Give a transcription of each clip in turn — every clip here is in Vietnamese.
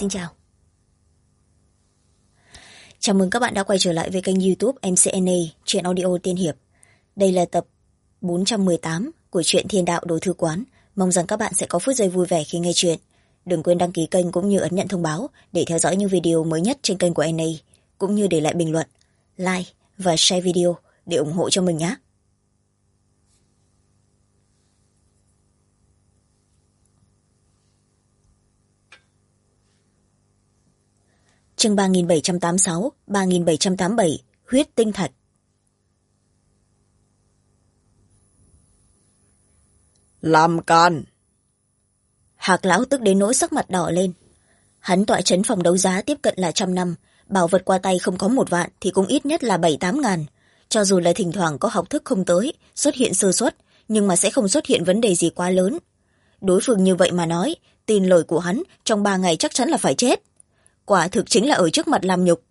Xin chào. Chào mừng các bạn đã quay trở lại với kênh YouTube MCNA Truyện Audio Tiên Hiệp. Đây là tập 418 của truyện Thiên Đạo Đồ Thư Quán. Mong rằng các bạn sẽ có phút giây vui vẻ khi nghe chuyện. Đừng quên đăng ký kênh cũng như ấn nhận thông báo để theo dõi những video mới nhất trên kênh của NA, cũng như để lại bình luận, like và share video để ủng hộ cho mình nhé. Chương 3786, 3787, huyết tinh thạch. Làm càn! Hạc lão tức đến nỗi sắc mặt đỏ lên. Hắn tọa trấn phòng đấu giá tiếp cận là 100 năm, bảo vật qua tay không có 1 vạn thì cũng ít nhất là 7-8 ngàn. Cho dù là thỉnh thoảng có học thức không tới, xuất hiện sơ suất, nhưng mà sẽ không xuất hiện vấn đề gì quá lớn. Đối phương như vậy mà nói, tin lời của hắn trong 3 ngày chắc chắn là phải chết. Quả thực chính là ở trước mặt làm nhục.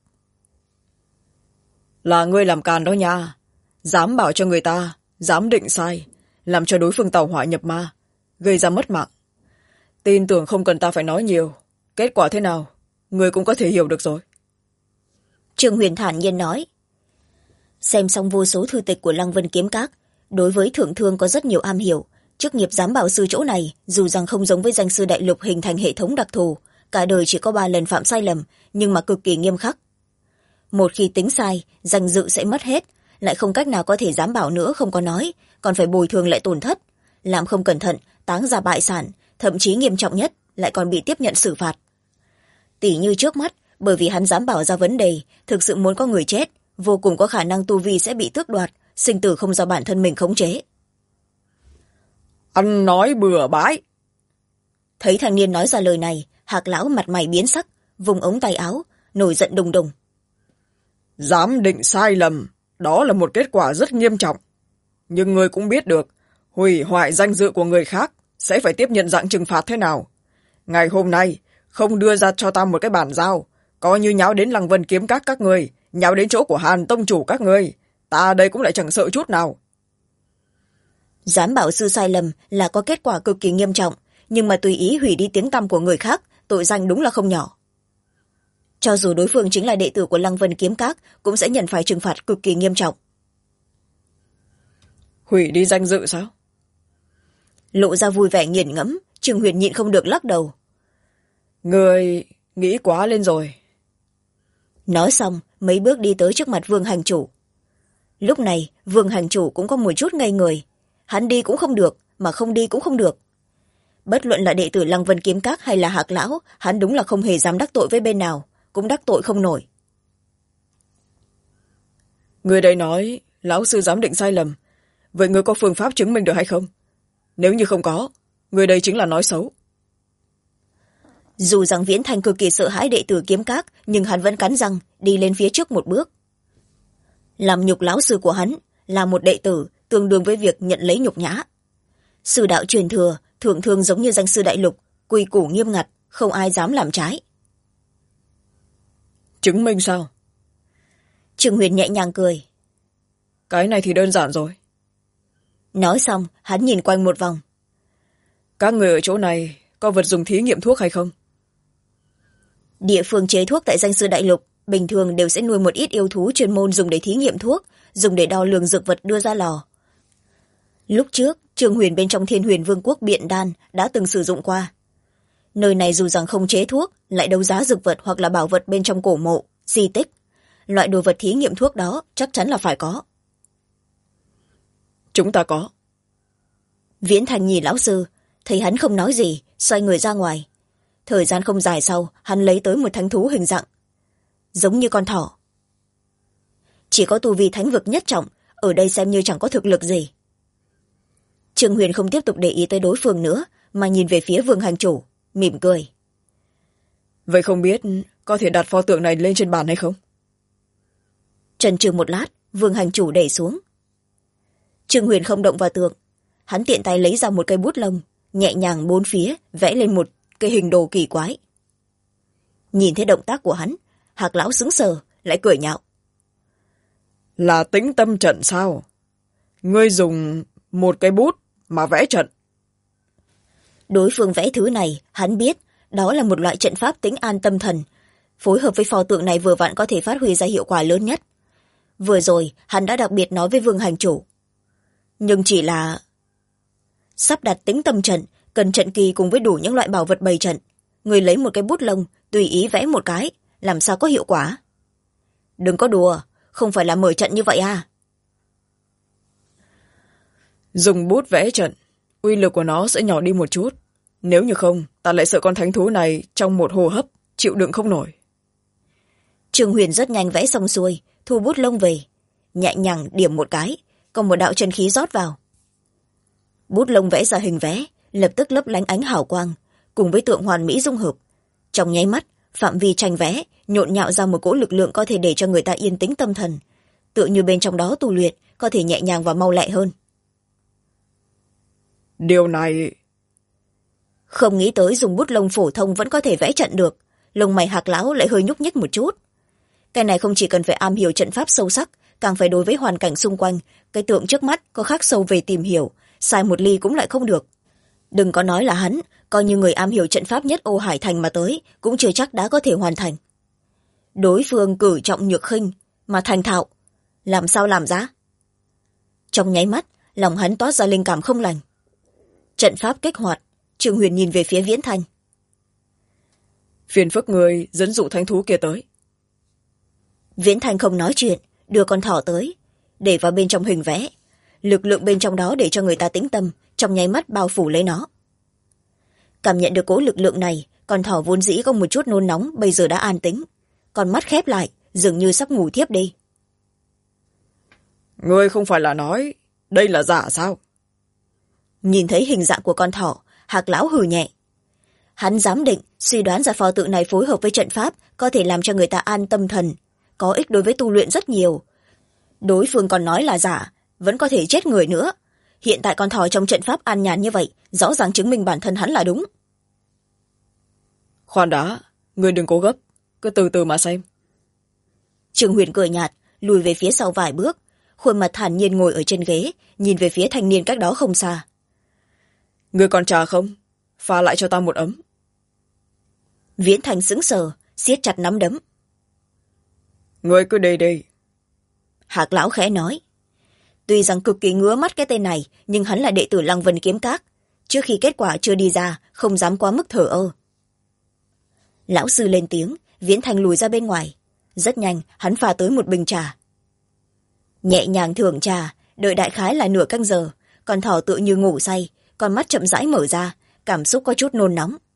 Là ngươi làm càn đó nha. Dám bảo cho người ta, dám định sai, làm cho đối phương tàu hỏa nhập ma, gây ra mất mạng. Tin tưởng không cần ta phải nói nhiều. Kết quả thế nào, ngươi cũng có thể hiểu được rồi. Trương Huyền thản nhiên nói. Xem xong vô số thư tịch của Lăng Vân Kiếm Các, đối với thượng thương có rất nhiều am hiểu. Chức nghiệp giám bảo sư chỗ này, dù rằng không giống với danh sư đại lục hình thành hệ thống đặc thù, cả đời chỉ có 3 lần phạm sai lầm, nhưng mà cực kỳ nghiêm khắc. Một khi tính sai, danh dự sẽ mất hết, lại không cách nào có thể giám bảo nữa không có nói, còn phải bồi thường lại tổn thất. Làm không cẩn thận, táng ra bại sản, thậm chí nghiêm trọng nhất, lại còn bị tiếp nhận xử phạt. Tỉ như trước mắt, bởi vì hắn dám bảo ra vấn đề, thực sự muốn có người chết, vô cùng có khả năng tu vi sẽ bị tước đoạt, sinh tử không do bản thân mình khống chế. Ăn nói bừa bãi! Thấy thanh niên nói ra lời này, Hạc lão mặt mày biến sắc, vùng ống tay áo, nổi giận đùng đùng. Dám định sai lầm, đó là một kết quả rất nghiêm trọng. Nhưng ngươi cũng biết được, hủy hoại danh dự của người khác sẽ phải tiếp nhận dạng trừng phạt thế nào. Ngày hôm nay, không đưa ra cho ta một cái bản giao, coi như nháo đến Lăng Vân Kiếm Các ngươi, nháo đến chỗ của Hàn tông chủ các ngươi, ta đây cũng lại chẳng sợ chút nào. Dám bảo sư sai lầm là có kết quả cực kỳ nghiêm trọng, nhưng mà tùy ý hủy đi tiếng tăm của người khác, tội danh đúng là không nhỏ. Cho dù đối phương chính là đệ tử của Lăng Vân Kiếm Các, cũng sẽ nhận phải trừng phạt cực kỳ nghiêm trọng. Hủy đi danh dự sao? Lộ ra vui vẻ nghiền ngẫm, Trương Huyền nhịn không được lắc đầu. Ngươi nghĩ quá lên rồi. Nói xong, mấy bước đi tới trước mặt Vương Hành Chủ. Lúc này, Vương Hành Chủ cũng có một chút ngây người. Hắn đi cũng không được, mà không đi cũng không được. Bất luận là đệ tử Lăng Vân Kiếm Các hay là Hạc lão, hắn đúng là không hề dám đắc tội với bên nào, cũng đắc tội không nổi. Người đây nói, lão sư giám định sai lầm. Vậy người có phương pháp chứng minh được hay không? Nếu như không có, người đây chính là nói xấu. Dù rằng Viễn Thành cực kỳ sợ hãi đệ tử Kiếm Các, nhưng hắn vẫn cắn răng, đi lên phía trước một bước. Làm nhục lão sư của hắn, là một đệ tử, tương đương với việc nhận lấy nhục nhã. Sư đạo truyền thừa, thượng thương giống như danh sư đại lục, quy củ nghiêm ngặt, không ai dám làm trái. Chứng minh sao? Trương Huyền nhẹ nhàng cười. Cái này thì đơn giản rồi. Nói xong, hắn nhìn quanh một vòng. Các người ở chỗ này có vật dùng thí nghiệm thuốc hay không? Địa phương chế thuốc tại danh sư đại lục, bình thường đều sẽ nuôi một ít yêu thú chuyên môn dùng để thí nghiệm thuốc, dùng để đo lường dược vật đưa ra lò. Lúc trước, Trương Huyền bên trong Thiên Huyền Vương quốc Biện Đan đã từng sử dụng qua. Nơi này dù rằng không chế thuốc, lại đấu giá dược vật hoặc là bảo vật bên trong cổ mộ, di tích. Loại đồ vật thí nghiệm thuốc đó chắc chắn là phải có. Chúng ta có. Viễn Thành nhìn lão sư, thấy hắn không nói gì, xoay người ra ngoài. Thời gian không dài sau, hắn lấy tới một thánh thú hình dạng, giống như con thỏ. Chỉ có tu vi thánh vực nhất trọng, ở đây xem như chẳng có thực lực gì. Trương Huyền không tiếp tục để ý tới đối phương nữa, mà nhìn về phía Vương Hành Chủ, mỉm cười. Vậy không biết có thể đặt pho tượng này lên trên bàn hay không? Chần chừ một lát, Vương Hành Chủ đẩy xuống. Trương Huyền không động vào tượng, hắn tiện tay lấy ra một cây bút lông, nhẹ nhàng bốn phía vẽ lên một cái hình đồ kỳ quái. Nhìn thấy động tác của hắn, Hạc lão sững sờ, lại cười nhạo. Là tĩnh tâm trận sao? Ngươi dùng một cây bút mà vẽ trận. Đối phương vẽ thứ này, hắn biết, đó là một loại trận pháp tính an tâm thần, phối hợp với pho tượng này vừa vặn có thể phát huy ra hiệu quả lớn nhất. Vừa rồi hắn đã đặc biệt nói với Vương hành chủ, nhưng chỉ là sắp đặt tính tâm trận cần trận kỳ cùng với đủ những loại bảo vật bày trận. Người lấy một cái bút lông tùy ý vẽ một cái, làm sao có hiệu quả? Đừng có đùa, không phải là mở trận như vậy à? Dùng bút vẽ trận, uy lực của nó sẽ nhỏ đi một chút. Nếu như không, ta lại sợ con thánh thú này trong một hô hấp chịu đựng không nổi. Trương Huyền rất nhanh vẽ xong xuôi, thu bút lông về, nhẹ nhàng điểm một cái, còn một đạo chân khí rót vào. Bút lông vẽ ra hình vẽ, lập tức lấp lánh ánh hào quang, cùng với tượng hoàn mỹ dung hợp. Trong nháy mắt, phạm vi tranh vẽ nhộn nhạo ra một cỗ lực lượng có thể để cho người ta yên tĩnh tâm thần, tựa như bên trong đó tu luyện có thể nhẹ nhàng và mau lẹ hơn. Điều này... Không nghĩ tới dùng bút lông phổ thông vẫn có thể vẽ trận được, lông mày Hạc lão lại hơi nhúc nhích một chút. Cái này không chỉ cần phải am hiểu trận pháp sâu sắc, càng phải đối với hoàn cảnh xung quanh, cái tượng trước mắt có khắc sâu về tìm hiểu, sai một ly cũng lại không được. Đừng có nói là hắn, coi như người am hiểu trận pháp nhất Ô Hải Thành mà tới, cũng chưa chắc đã có thể hoàn thành. Đối phương cử trọng nhược khinh, mà thành thạo, làm sao làm ra? Trong nháy mắt, lòng hắn toát ra linh cảm không lành. Trận pháp kích hoạt, Trương Huyền nhìn về phía Viễn Thanh. Phiền phức người dẫn dụ thánh thú kia tới. Viễn Thanh không nói chuyện, đưa con thỏ tới, để vào bên trong hình vẽ. Lực lượng bên trong đó để cho người ta tĩnh tâm, trong nháy mắt bao phủ lấy nó. Cảm nhận được cỗ lực lượng này, con thỏ vốn dĩ có một chút nôn nóng bây giờ đã an tĩnh, con mắt khép lại, dường như sắp ngủ thiếp đi. Ngươi không phải là nói đây là giả sao? Nhìn thấy hình dạng của con thỏ, Hạc lão hừ nhẹ. Hắn giám định, suy đoán ra pho tượng này phối hợp với trận pháp có thể làm cho người ta an tâm thần, có ích đối với tu luyện rất nhiều. Đối phương còn nói là giả, vẫn có thể chết người nữa. Hiện tại con thỏ trong trận pháp an nhàn như vậy, rõ ràng chứng minh bản thân hắn là đúng. Khoan đã, ngươi đừng cố gấp, cứ từ từ mà xem. Trương Huyền cười nhạt, lùi về phía sau vài bước, khuôn mặt thản nhiên ngồi ở trên ghế, nhìn về phía thanh niên cách đó không xa. Ngươi còn trà không? Pha lại cho ta một ấm. Viễn Thành sững sờ, siết chặt nắm đấm. Ngươi cứ đi đi. Hạc lão khẽ nói. Tuy rằng cực kỳ ngứa mắt cái tên này, nhưng hắn là đệ tử Lăng Vân Kiếm Các. Trước khi kết quả chưa đi ra, không dám quá mức thờ ơ. Lão sư lên tiếng, Viễn Thành lùi ra bên ngoài. Rất nhanh, hắn pha tới một bình trà. Nhẹ nhàng thưởng trà, đợi đại khái là nửa canh giờ, con thỏ tựa như ngủ say, con mắt chậm rãi mở ra, cảm xúc có chút nôn nóng.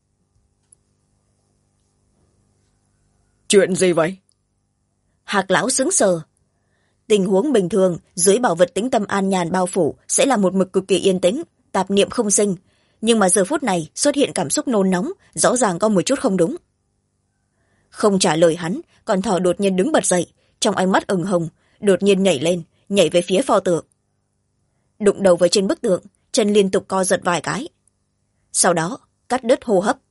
Chuyện gì vậy? Hạc lão sững sờ. Tình huống bình thường, dưới bảo vật tĩnh tâm an nhàn bao phủ sẽ là một mực cực kỳ yên tĩnh, tạp niệm không sinh. Nhưng mà giờ phút này xuất hiện cảm xúc nôn nóng, rõ ràng có một chút không đúng. Không trả lời hắn, con thỏ đột nhiên đứng bật dậy, trong ánh mắt ửng hồng, đột nhiên nhảy lên, nhảy về phía pho tượng. Đụng đầu vào trên bức tượng, chân liên tục co giật vài cái. Sau đó, cắt đứt hô hấp.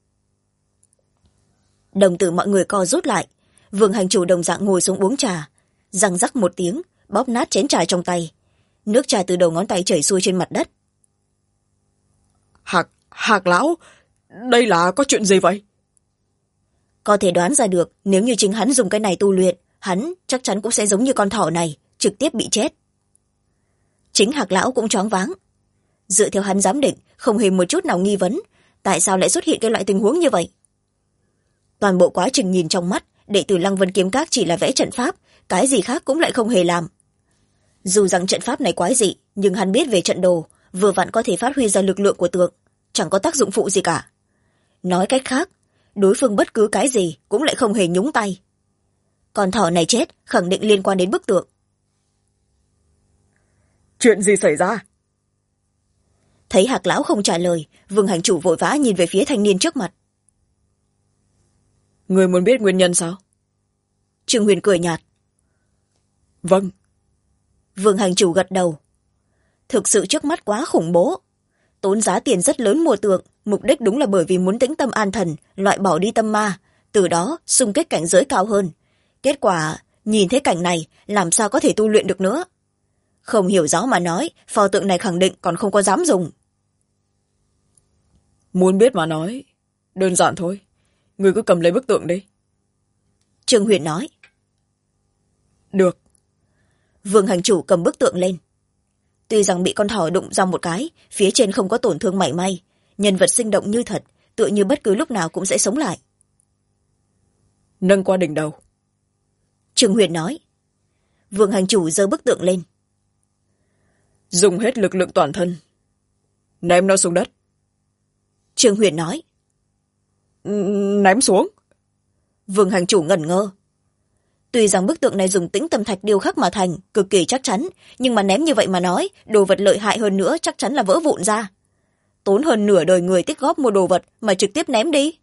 Đồng tử mọi người co rút lại, Vương hành chủ đồng dạng ngồi xuống uống trà, răng rắc một tiếng, bóp nát chén trà trong tay. Nước trà từ đầu ngón tay chảy xuôi trên mặt đất. Hạc lão, đây là có chuyện gì vậy? Có thể đoán ra được, nếu như chính hắn dùng cái này tu luyện, hắn chắc chắn cũng sẽ giống như con thỏ này, trực tiếp bị chết. Chính Hạc lão cũng choáng váng. Dựa theo hắn giám định, không hề một chút nào nghi vấn, tại sao lại xuất hiện cái loại tình huống như vậy? Toàn bộ quá trình nhìn trong mắt, đệ tử Lăng Vân Kiếm Các chỉ là vẽ trận pháp, cái gì khác cũng lại không hề làm. Dù rằng trận pháp này quái dị, nhưng hắn biết về trận đồ, vừa vặn có thể phát huy ra lực lượng của tượng, chẳng có tác dụng phụ gì cả. Nói cách khác, đối phương bất cứ cái gì cũng lại không hề nhúng tay. Con thỏ này chết khẳng định liên quan đến bức tượng. Chuyện gì xảy ra? Thấy Hạc lão không trả lời, Vương hành chủ vội vã nhìn về phía thanh niên trước mặt. Người muốn biết nguyên nhân sao? Trương Huyền cười nhạt. Vâng. Vương hành chủ gật đầu. Thực sự trước mắt quá khủng bố. Tốn giá tiền rất lớn mua tượng, mục đích đúng là bởi vì muốn tĩnh tâm an thần, loại bỏ đi tâm ma, từ đó xung kích cảnh giới cao hơn. Kết quả, nhìn thấy cảnh này, làm sao có thể tu luyện được nữa? Không hiểu rõ mà nói, pho tượng này khẳng định còn không có dám dùng. Muốn biết mà nói, Đơn giản thôi. Người cứ cầm lấy bức tượng đi. Trương Huyền nói. Được. Vương hành chủ cầm bức tượng lên. Tuy rằng bị con thỏ đụng răng một cái, phía trên không có tổn thương mảy may, nhân vật sinh động như thật, tựa như bất cứ lúc nào cũng sẽ sống lại. Nâng qua đỉnh đầu. Trương Huyền nói. Vương hành chủ giơ bức tượng lên. Dùng hết lực lượng toàn thân. Ném nó xuống đất. Trương Huyền nói. Ném xuống. Vương hành chủ ngẩn ngơ. Tuy rằng bức tượng này dùng tĩnh tâm thạch điêu khắc mà thành, cực kỳ chắc chắn, nhưng mà ném như vậy mà nói, đồ vật lợi hại hơn nữa chắc chắn là vỡ vụn ra. Tốn hơn nửa đời người tích góp mua đồ vật mà trực tiếp ném đi.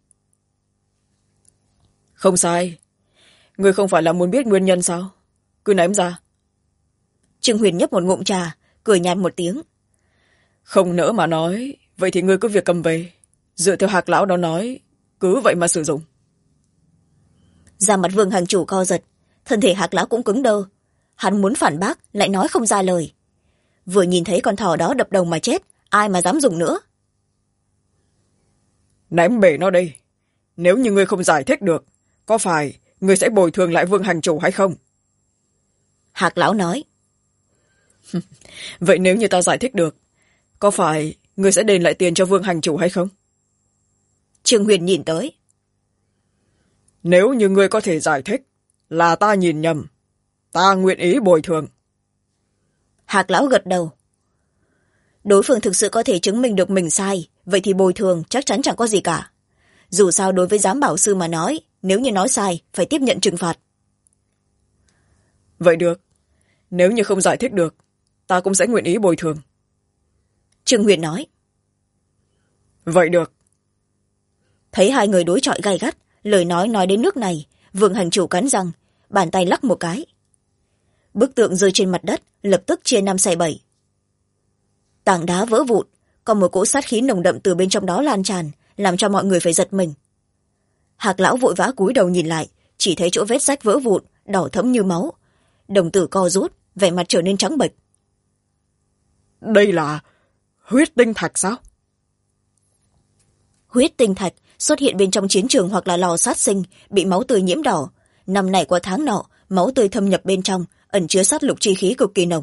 Không sai. Người không phải là muốn biết nguyên nhân sao? Cứ ném ra. Trương Huyền nhấp một ngụm trà, cười nhạt một tiếng. Không nỡ mà nói, vậy thì ngươi cứ việc cầm về. Dựa theo Hạc lão đó nói, cứ vậy mà sử dụng. Da mặt Vương hành chủ co giật, thân thể Hạc lão cũng cứng đơ. Hắn muốn phản bác, lại nói không ra lời. Vừa nhìn thấy con thỏ đó đập đầu mà chết, ai mà dám dùng nữa. Ném bể nó đi. Nếu như ngươi không giải thích được, có phải ngươi sẽ bồi thường lại Vương hành chủ hay không? Hạc lão nói. Vậy nếu như ta giải thích được, có phải ngươi sẽ đền lại tiền cho Vương hành chủ hay không? Trương Huyền nhìn tới. Nếu như ngươi có thể giải thích là ta nhìn nhầm, ta nguyện ý bồi thường. Hạc lão gật đầu. Đối phương thực sự có thể chứng minh được mình sai, vậy thì bồi thường chắc chắn chẳng có gì cả. Dù sao đối với giám bảo sư mà nói, nếu như nói sai, phải tiếp nhận trừng phạt. Vậy được. Nếu như không giải thích được, ta cũng sẽ nguyện ý bồi thường. Trương Huyền nói. Vậy được. Thấy hai người đối chọi gay gắt, lời nói đến nước này, Vương hành chủ cắn răng, bàn tay lắc một cái. Bức tượng rơi trên mặt đất, lập tức chia 5/7. Tảng đá vỡ vụn, còn một cỗ sát khí nồng đậm từ bên trong đó lan tràn, làm cho mọi người phải giật mình. Hạc lão vội vã cúi đầu nhìn lại, chỉ thấy chỗ vết rách vỡ vụn, đỏ thẫm như máu. Đồng tử co rút, vẻ mặt trở nên trắng bệch. Đây là huyết tinh thạch sao? Huyết tinh thạch xuất hiện bên trong chiến trường hoặc là lò sát sinh, bị máu tươi nhiễm đỏ. Năm này qua tháng nọ, máu tươi thâm nhập bên trong, ẩn chứa sát lục chi khí cực kỳ nồng.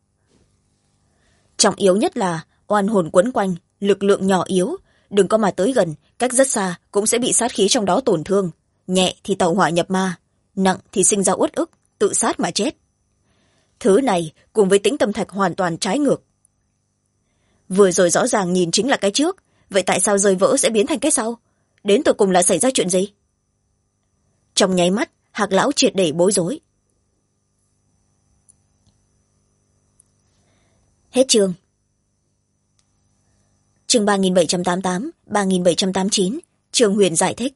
Trọng yếu nhất là oan hồn quấn quanh, lực lượng nhỏ yếu, đừng có mà tới gần, cách rất xa cũng sẽ bị sát khí trong đó tổn thương. Nhẹ thì tẩu hỏa nhập ma, nặng thì sinh ra uất ức, tự sát mà chết. Thứ này cùng với tĩnh tâm thạch hoàn toàn trái ngược. Vừa rồi rõ ràng nhìn chính là cái trước, vậy tại sao rơi vỡ sẽ biến thành cái sau? Đến tột cùng là xảy ra chuyện gì? Trong nháy mắt, Hạc lão triệt để bối rối. Hết chương. Chương 3788, 3789, Trương Huyền giải thích.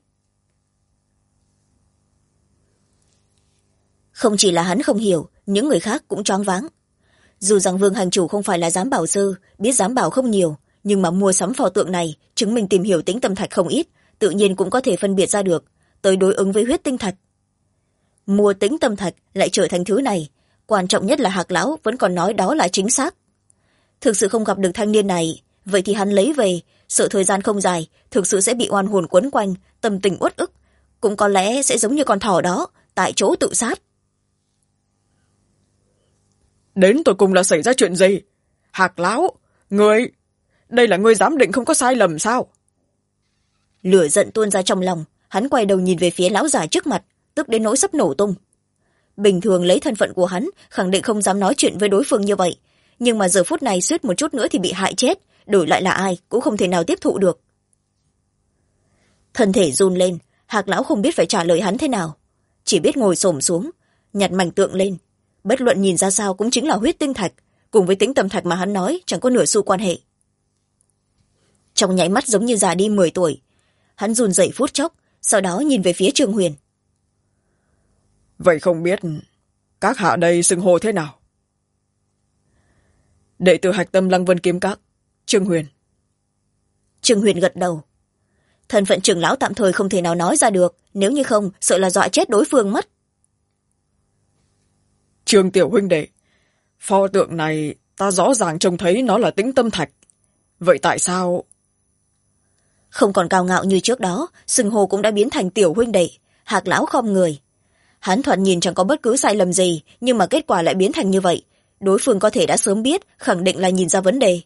Không chỉ là hắn không hiểu, những người khác cũng choáng váng. Dù rằng Vương hành chủ không phải là giám bảo sư, biết giám bảo không nhiều, nhưng mà mua sắm pho tượng này, chứng minh tìm hiểu tính tâm thạch không ít, tự nhiên cũng có thể phân biệt ra được, tới đối ứng với huyết tinh thạch. Mua tính tâm thạch lại trở thành thứ này, quan trọng nhất là Hạc lão vẫn còn nói đó là chính xác. Thực sự không gặp được thanh niên này, vậy thì hắn lấy về, sợ thời gian không dài, thực sự sẽ bị oan hồn quấn quanh, tâm tình uất ức, cũng có lẽ sẽ giống như con thỏ đó, tại chỗ tự sát. Đến tột cùng là xảy ra chuyện gì? Hạc lão, ngươi, đây là ngươi giám định không có sai lầm sao? Lửa giận tuôn ra trong lòng, hắn quay đầu nhìn về phía lão già trước mặt, tức đến nỗi sắp nổ tung. Bình thường lấy thân phận của hắn, khẳng định không dám nói chuyện với đối phương như vậy, nhưng mà giờ phút này suýt một chút nữa thì bị hại chết, đổi lại là ai cũng không thể nào tiếp thụ được. Thân thể run lên, Hạc lão không biết phải trả lời hắn thế nào, chỉ biết ngồi xổm xuống, nhặt mảnh tượng lên. Bất luận nhìn ra sao cũng chính là huyết tinh thạch, cùng với tính tâm thạch mà hắn nói chẳng có nửa xu quan hệ. Trong nháy mắt giống như già đi 10 tuổi, hắn run rẩy phút chốc, sau đó nhìn về phía Trương Huyền. Vậy không biết các hạ đây xưng hô thế nào? Đệ tử hạch tâm Lăng Vân Kiếm Các, Trương Huyền. Trương Huyền gật đầu. Thân phận trưởng lão tạm thời không thể nào nói ra được, nếu như không sợ là dọa chết đối phương mất. Trương tiểu huynh đệ, pho tượng này ta rõ ràng trông thấy nó là tĩnh tâm thạch, vậy tại sao? Không còn cao ngạo như trước đó, xưng hô cũng đã biến thành tiểu huynh đệ. Hạc lão khom người. Hắn thoạt nhìn chẳng có bất cứ sai lầm gì, nhưng mà kết quả lại biến thành như vậy. Đối phương có thể đã sớm biết, khẳng định là nhìn ra vấn đề.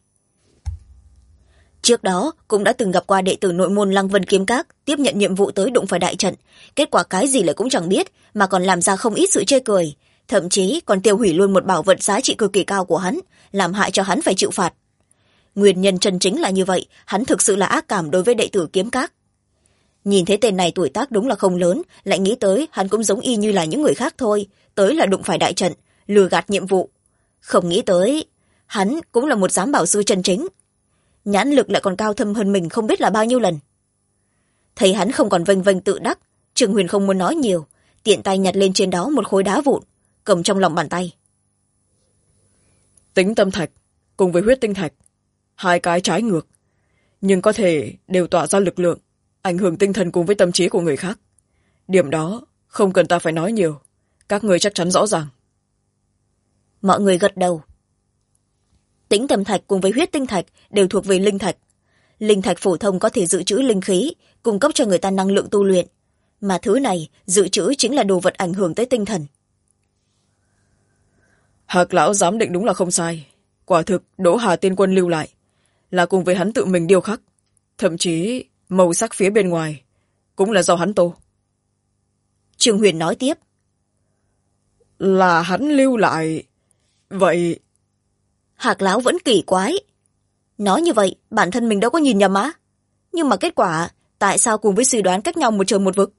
Trước đó cũng đã từng gặp qua đệ tử nội môn Lăng Vân Kiếm Các tiếp nhận nhiệm vụ tới đụng phải đại trận, kết quả cái gì lại cũng chẳng biết, mà còn làm ra không ít sự chê cười, thậm chí còn tiêu hủy luôn một bảo vật giá trị cực kỳ cao của hắn, làm hại cho hắn phải chịu phạt. Nguyên nhân chân chính là như vậy, hắn thực sự là ác cảm đối với đệ tử Kiếm Các. Nhìn thấy tên này tuổi tác đúng là không lớn, lại nghĩ tới hắn cũng giống y như là những người khác thôi, tới là đụng phải đại trận, lừa gạt nhiệm vụ. Không nghĩ tới hắn cũng là một giám bảo sư chân chính, nhãn lực lại còn cao thâm hơn mình không biết là bao nhiêu lần. Thấy hắn không còn vênh vênh tự đắc, Trường Huyền không muốn nói nhiều, tiện tay nhặt lên trên đó một khối đá vụn, cầm trong lòng bàn tay. Tính tâm thạch cùng với huyết tinh thạch, hai cái trái ngược, nhưng có thể đều tỏa ra lực lượng, ảnh hưởng tinh thần cùng với tâm trí của người khác. Điểm đó không cần ta phải nói nhiều, các người chắc chắn rõ ràng. Mọi người gật đầu. Tính tâm thạch cùng với huyết tinh thạch đều thuộc về linh thạch. Linh thạch phổ thông có thể dự trữ linh khí, cung cấp cho người ta năng lượng tu luyện, mà thứ này dự trữ chính là đồ vật ảnh hưởng tới tinh thần. Hạc lão giám định đúng là không sai, quả thực Đỗ Hà Tiên Quân lưu lại là cùng với hắn tự mình điêu khắc, thậm chí màu sắc phía bên ngoài cũng là do hắn tô. Trương Huyền nói tiếp. Là hắn lưu lại. Vậy Hạc lão vẫn kỳ quái. Nói như vậy bản thân mình đâu có nhìn nhầm á, nhưng mà kết quả tại sao cùng với suy đoán cách nhau một trời một vực?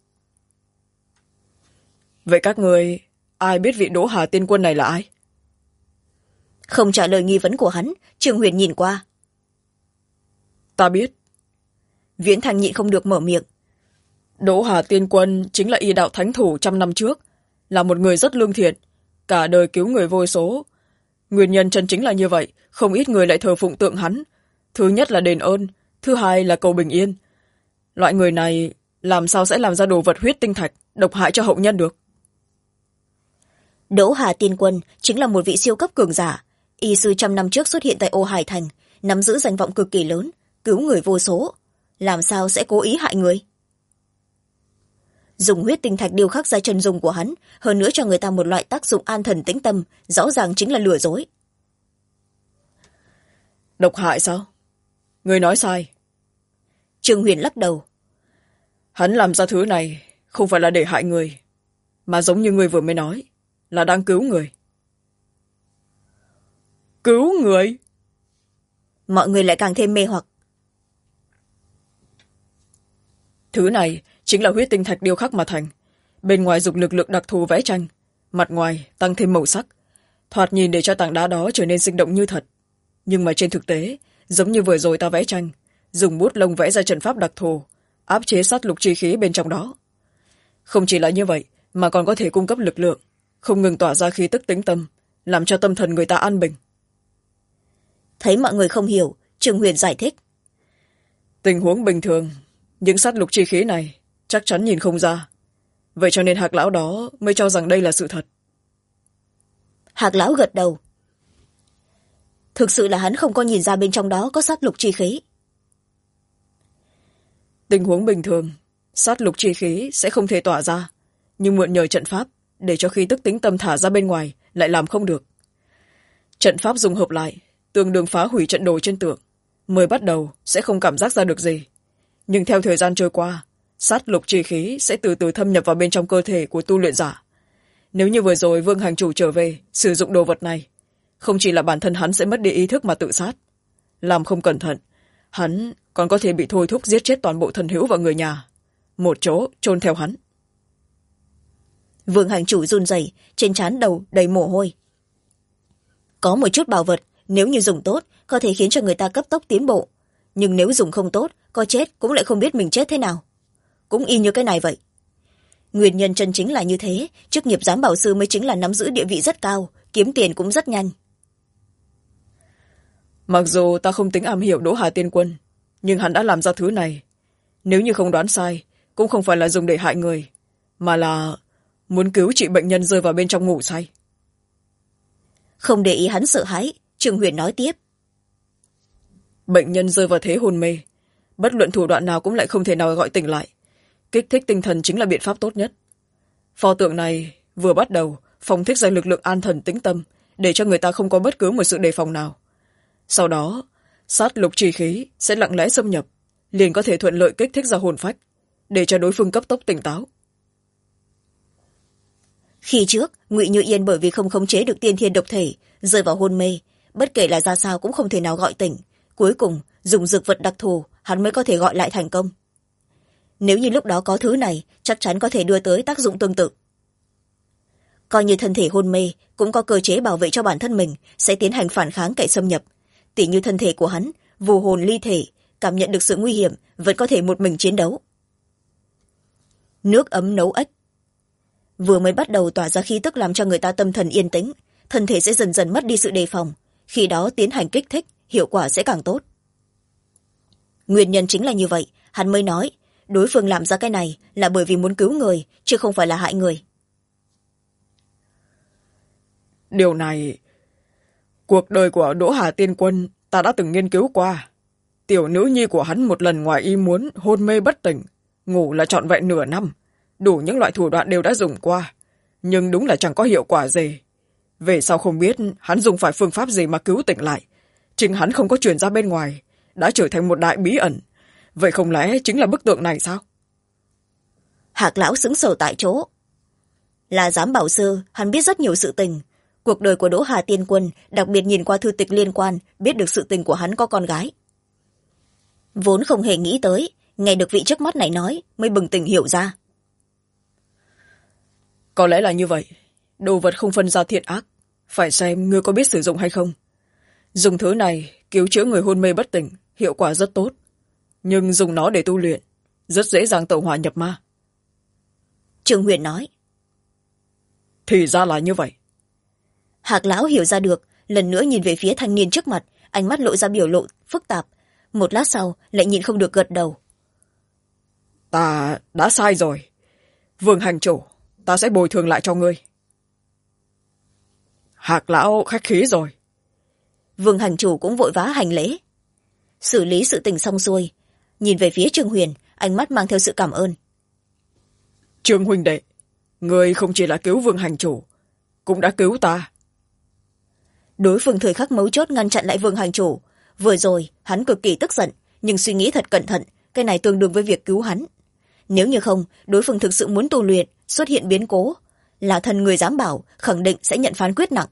Vậy các người ai biết vị Đỗ Hà Tiên Quân này là ai? Không trả lời nghi vấn của hắn, Trương Huyền nhìn qua. Ta biết. Viễn Thành nhịn không được mở miệng. Đỗ Hà Tiên Quân chính là y đạo thánh thủ 100 năm trước, là một người rất lương thiện, cả đời cứu người vô số. Nguyên nhân chân chính là như vậy, không ít người lại thờ phụng tượng hắn. Thứ nhất là đền ơn, thứ hai là cầu bình yên. Loại người này làm sao sẽ làm ra đồ vật huyết tinh thạch độc hại cho hậu nhân được? Đỗ Hà Tiên Quân chính là một vị siêu cấp cường giả, y sư 100 năm trước xuất hiện tại Ô Hải Thành, nắm giữ danh vọng cực kỳ lớn, cứu người vô số, làm sao sẽ cố ý hại người? Dùng huyết tinh thạch điêu khắc ra chân dung của hắn, hơn nữa cho người ta một loại tác dụng an thần tĩnh tâm, rõ ràng chính là lừa dối. Độc hại sao? Người nói sai. Trương Huyền lắc đầu. Hắn làm ra thứ này không phải là để hại người, mà giống như người vừa mới nói, là đang cứu người. Cứu người? Mọi người lại càng thêm mê hoặc. Thứ này chính là huyết tinh thạch điêu khắc mà thành, bên ngoài dùng lực lượng đặc thù vẽ tranh, mặt ngoài tăng thêm màu sắc, thoạt nhìn để cho tảng đá đó trở nên sinh động như thật. Nhưng mà trên thực tế, giống như vừa rồi ta vẽ tranh, dùng bút lông vẽ ra trận pháp đặc thù, áp chế sát lục chi khí bên trong đó. Không chỉ là như vậy, mà còn có thể cung cấp lực lượng, không ngừng tỏa ra khí tức tĩnh tâm, làm cho tâm thần người ta an bình. Thấy mọi người không hiểu, Trương Huyền giải thích. Tình huống bình thường, những sát lục chi khí này chắc chắn nhìn không ra. Vậy cho nên Hạc lão đó mới cho rằng đây là sự thật. Hạc lão gật đầu. Thực sự là hắn không có nhìn ra bên trong đó có sát lục chi khí. Tình huống bình thường, sát lục chi khí sẽ không thể tỏa ra, nhưng mượn nhờ trận pháp để cho khí tức tĩnh tâm thả ra bên ngoài lại làm không được. Trận pháp dùng hợp lại, tương đương phá hủy trận đồ trên tường. Mới bắt đầu sẽ không cảm giác ra được gì, nhưng theo thời gian trôi qua, sát lục chi khí sẽ từ từ thâm nhập vào bên trong cơ thể của tu luyện giả. Nếu như vừa rồi Vương Hành Chủ trở về sử dụng đồ vật này, không chỉ là bản thân hắn sẽ mất đi ý thức mà tự sát, làm không cẩn thận, hắn còn có thể bị thôi thúc giết chết toàn bộ thần hữu và người nhà, một chỗ chôn theo hắn. Vương Hành Chủ run rẩy, trên trán đầu đầy mồ hôi. Có một chút bảo vật, nếu như dùng tốt, có thể khiến cho người ta cấp tốc tiến bộ. Nhưng nếu dùng không tốt, có chết cũng lại không biết mình chết thế nào. Cũng y như cái này vậy. Nguyên nhân chân chính là như thế, chức nghiệp giám bảo sư mới chính là nắm giữ địa vị rất cao, kiếm tiền cũng rất nhanh. Mặc dù ta không tính am hiểu Đỗ Hà Tiên Quân, nhưng hắn đã làm ra thứ này. Nếu như không đoán sai, cũng không phải là dùng để hại người, mà là muốn cứu trị bệnh nhân rơi vào bên trong ngủ say. Không để ý hắn sợ hãi, Trương Huyền nói tiếp. Bệnh nhân rơi vào thế hôn mê, bất luận thủ đoạn nào cũng lại không thể nào gọi tỉnh lại. Kích thích tinh thần chính là biện pháp tốt nhất. Pho tượng này vừa bắt đầu phóng thích ra lực lượng an thần tĩnh tâm, để cho người ta không có bất cứ một sự đề phòng nào. Sau đó sát lục chi khí sẽ lặng lẽ xâm nhập, liền có thể thuận lợi kích thích ra hồn phách, để cho đối phương cấp tốc tỉnh táo. Khi trước Ngụy Như Yên bởi vì không khống chế được tiên thiên độc thể, rơi vào hôn mê, bất kể là ra sao cũng không thể nào gọi tỉnh. Cuối cùng dùng dược vật đặc thù, hắn mới có thể gọi lại thành công. Nếu như lúc đó có thứ này, chắc chắn có thể đưa tới tác dụng tương tự. Coi như thân thể hôn mê cũng có cơ chế bảo vệ cho bản thân mình, sẽ tiến hành phản kháng kẻ xâm nhập. Tỉ như thân thể của hắn vô hồn ly thể, cảm nhận được sự nguy hiểm vẫn có thể một mình chiến đấu. Nước ấm nấu ếch vừa mới bắt đầu tỏa ra khí tức làm cho người ta tâm thần yên tĩnh, thân thể sẽ dần dần mất đi sự đề phòng, khi đó tiến hành kích thích hiệu quả sẽ càng tốt. Nguyên nhân chính là như vậy, hắn mới nói đối phương làm ra cái này là bởi vì muốn cứu người, chứ không phải là hại người. Điều này, cuộc đời của Đỗ Hà Tiên Quân ta đã từng nghiên cứu qua. Tiểu nữ nhi của hắn một lần ngoài ý muốn hôn mê bất tỉnh, ngủ là trọn vẹn nửa năm, đủ những loại thủ đoạn đều đã dùng qua, nhưng đúng là chẳng có hiệu quả gì. Về sau không biết hắn dùng phải phương pháp gì mà cứu tỉnh lại, chính hắn không có truyền ra bên ngoài, đã trở thành một đại bí ẩn. Vậy không lẽ chính là bức tượng này sao? Hạc lão sững sờ tại chỗ. Là giám bảo sư, hắn biết rất nhiều sự tình. Cuộc đời của Đỗ Hà Tiên Quân, đặc biệt nhìn qua thư tịch liên quan, biết được sự tình của hắn có con gái. Vốn không hề nghĩ tới, nghe được vị trước mắt này nói mới bừng tỉnh hiểu ra. Có lẽ là như vậy. Đồ vật không phân ra thiện ác, phải xem ngươi có biết sử dụng hay không. Dùng thứ này cứu chữa người hôn mê bất tỉnh, hiệu quả rất tốt, nhưng dùng nó để tu luyện rất dễ dàng tẩu hỏa nhập ma. Trương Huyền nói. Thì ra là như vậy. Hạc lão hiểu ra được, lần nữa nhìn về phía thanh niên trước mặt, ánh mắt lộ ra biểu lộ phức tạp. Một lát sau lại nhịn không được gật đầu. Ta đã sai rồi. Vương hành chủ, ta sẽ bồi thường lại cho ngươi. Hạc lão khách khí rồi. Vương hành chủ cũng vội vã hành lễ. Xử lý sự tình xong xuôi, nhìn về phía Trương Huyền, ánh mắt mang theo sự cảm ơn. Trương huynh đệ, ngươi không chỉ là cứu Vương hành chủ, cũng đã cứu ta. Đối phương thời khắc mấu chốt ngăn chặn lại Vương hành chủ. Vừa rồi hắn cực kỳ tức giận, nhưng suy nghĩ thật cẩn thận, cái này tương đương với việc cứu hắn. Nếu như không, đối phương thực sự muốn tu luyện, xuất hiện biến cố, là thần người dám bảo, khẳng định sẽ nhận phán quyết nặng.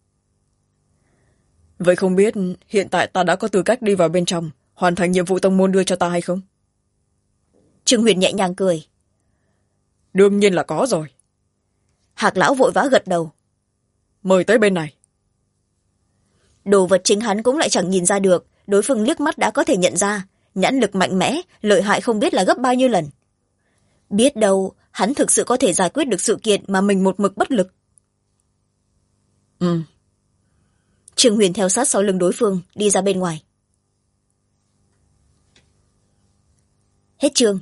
Vậy không biết hiện tại ta đã có tư cách đi vào bên trong, hoàn thành nhiệm vụ tông môn đưa cho ta hay không? Trương Huyền nhẹ nhàng cười. Đương nhiên là có rồi. Hạc lão vội vã gật đầu. Mời tới bên này. Đồ vật chính hắn cũng lại chẳng nhìn ra được, đối phương liếc mắt đã có thể nhận ra, nhãn lực mạnh mẽ, lợi hại không biết là gấp bao nhiêu lần. Biết đâu hắn thực sự có thể giải quyết được sự kiện mà mình một mực bất lực. Trương Huyền theo sát sau lưng đối phương đi ra bên ngoài. Hết chương.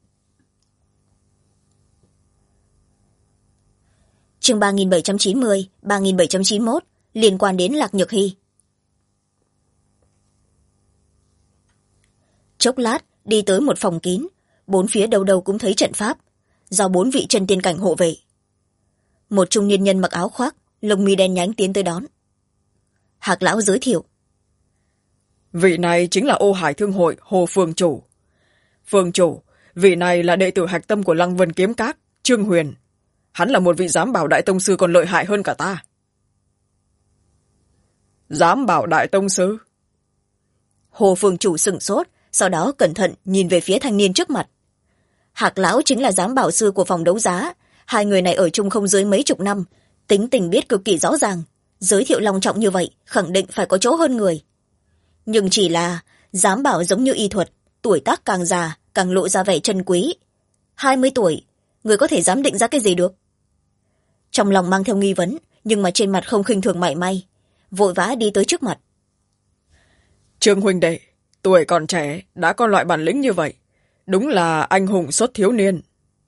Chương 3790, 3791 liên quan đến Lạc Nhược Hy. Chốc lát đi tới một phòng kín, bốn phía đâu đâu cũng thấy trận pháp, do 4 vị chân tiên cảnh hộ vệ. Một trung niên nhân mặc áo khoác, lông mi đen nhánh tiến tới đón. Hạc lão giới thiệu. Vị này chính là Ô Hải Thương hội Hồ Phường Chủ. Phường Chủ, vị này là đệ tử hạch tâm của Lăng Vân Kiếm Các, Trương Huyền. Hắn là một vị giám bảo đại tông sư còn lợi hại hơn cả ta. Giám bảo đại tông sư? Hồ Phường Chủ sửng sốt, sau đó cẩn thận nhìn về phía thanh niên trước mặt. Hạc lão chính là giám bảo sư của phòng đấu giá, hai người này ở chung không dưới mấy chục năm, tính tình biết cực kỳ rõ ràng, giới thiệu long trọng như vậy khẳng định phải có chỗ hơn người. Nhưng chỉ là giám bảo giống như y thuật, tuổi tác càng già càng lộ ra vẻ chân quý. 20 tuổi, người có thể dám định ra cái gì được? Trong lòng mang theo nghi vấn, nhưng mà trên mặt không khinh thường mảy may, vội vã đi tới trước mặt. Trương huynh đệ, tuổi còn trẻ đã có loại bản lĩnh như vậy, đúng là anh hùng xuất thiếu niên.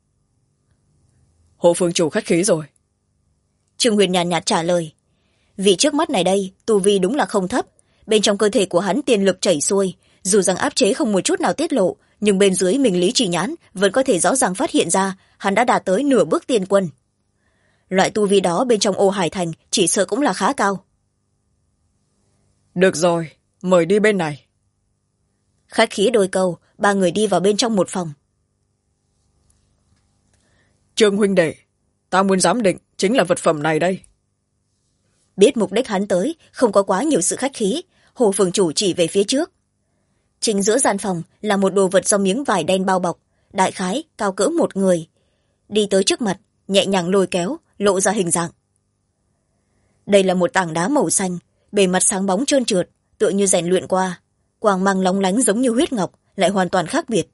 Hồ Phương Chủ khách khí rồi. Trương Huyền nhàn nhạt trả lời. Vì trước mắt này đây tu vi đúng là không thấp, bên trong cơ thể của hắn tiên lực chảy xuôi, dù rằng áp chế không một chút nào tiết lộ, nhưng bên dưới mình lý trì nhãn vẫn có thể rõ ràng phát hiện ra hắn đã đạt tới nửa bước tiên quân. Loại tu vi đó bên trong ô hải thành chỉ sợ cũng là khá cao. Được rồi, mời đi bên này. Khách khí đôi câu, ba người đi vào bên trong một phòng. Trương huynh đệ, ta muốn giám định chính là vật phẩm này đây. Biết mục đích hắn tới, không có quá nhiều sự khách khí, Hồ phường chủ chỉ về phía trước. Chính giữa gian phòng là một đồ vật do miếng vải đen bao bọc, đại khái cao cỡ một người. Đi tới trước mặt, nhẹ nhàng lôi kéo, lộ ra hình dạng. Đây là một tảng đá màu xanh, bề mặt sáng bóng trơn trượt, tựa như rèn luyện qua, quang mang lóng lánh giống như huyết ngọc, lại hoàn toàn khác biệt.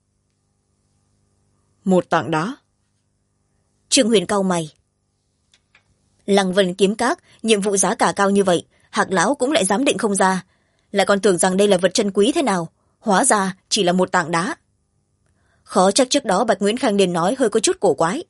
Một tảng đá. Trương Huyền cau mày. Lăng Vân kiếm các, nhiệm vụ giá cả cao như vậy, Hạc lão cũng lại dám định không ra, lại còn tưởng rằng đây là vật chân quý thế nào, hóa ra chỉ là một tảng đá. Khó trách trước đó Bạch Nguyễn Khang Điền nói hơi có chút cổ quái.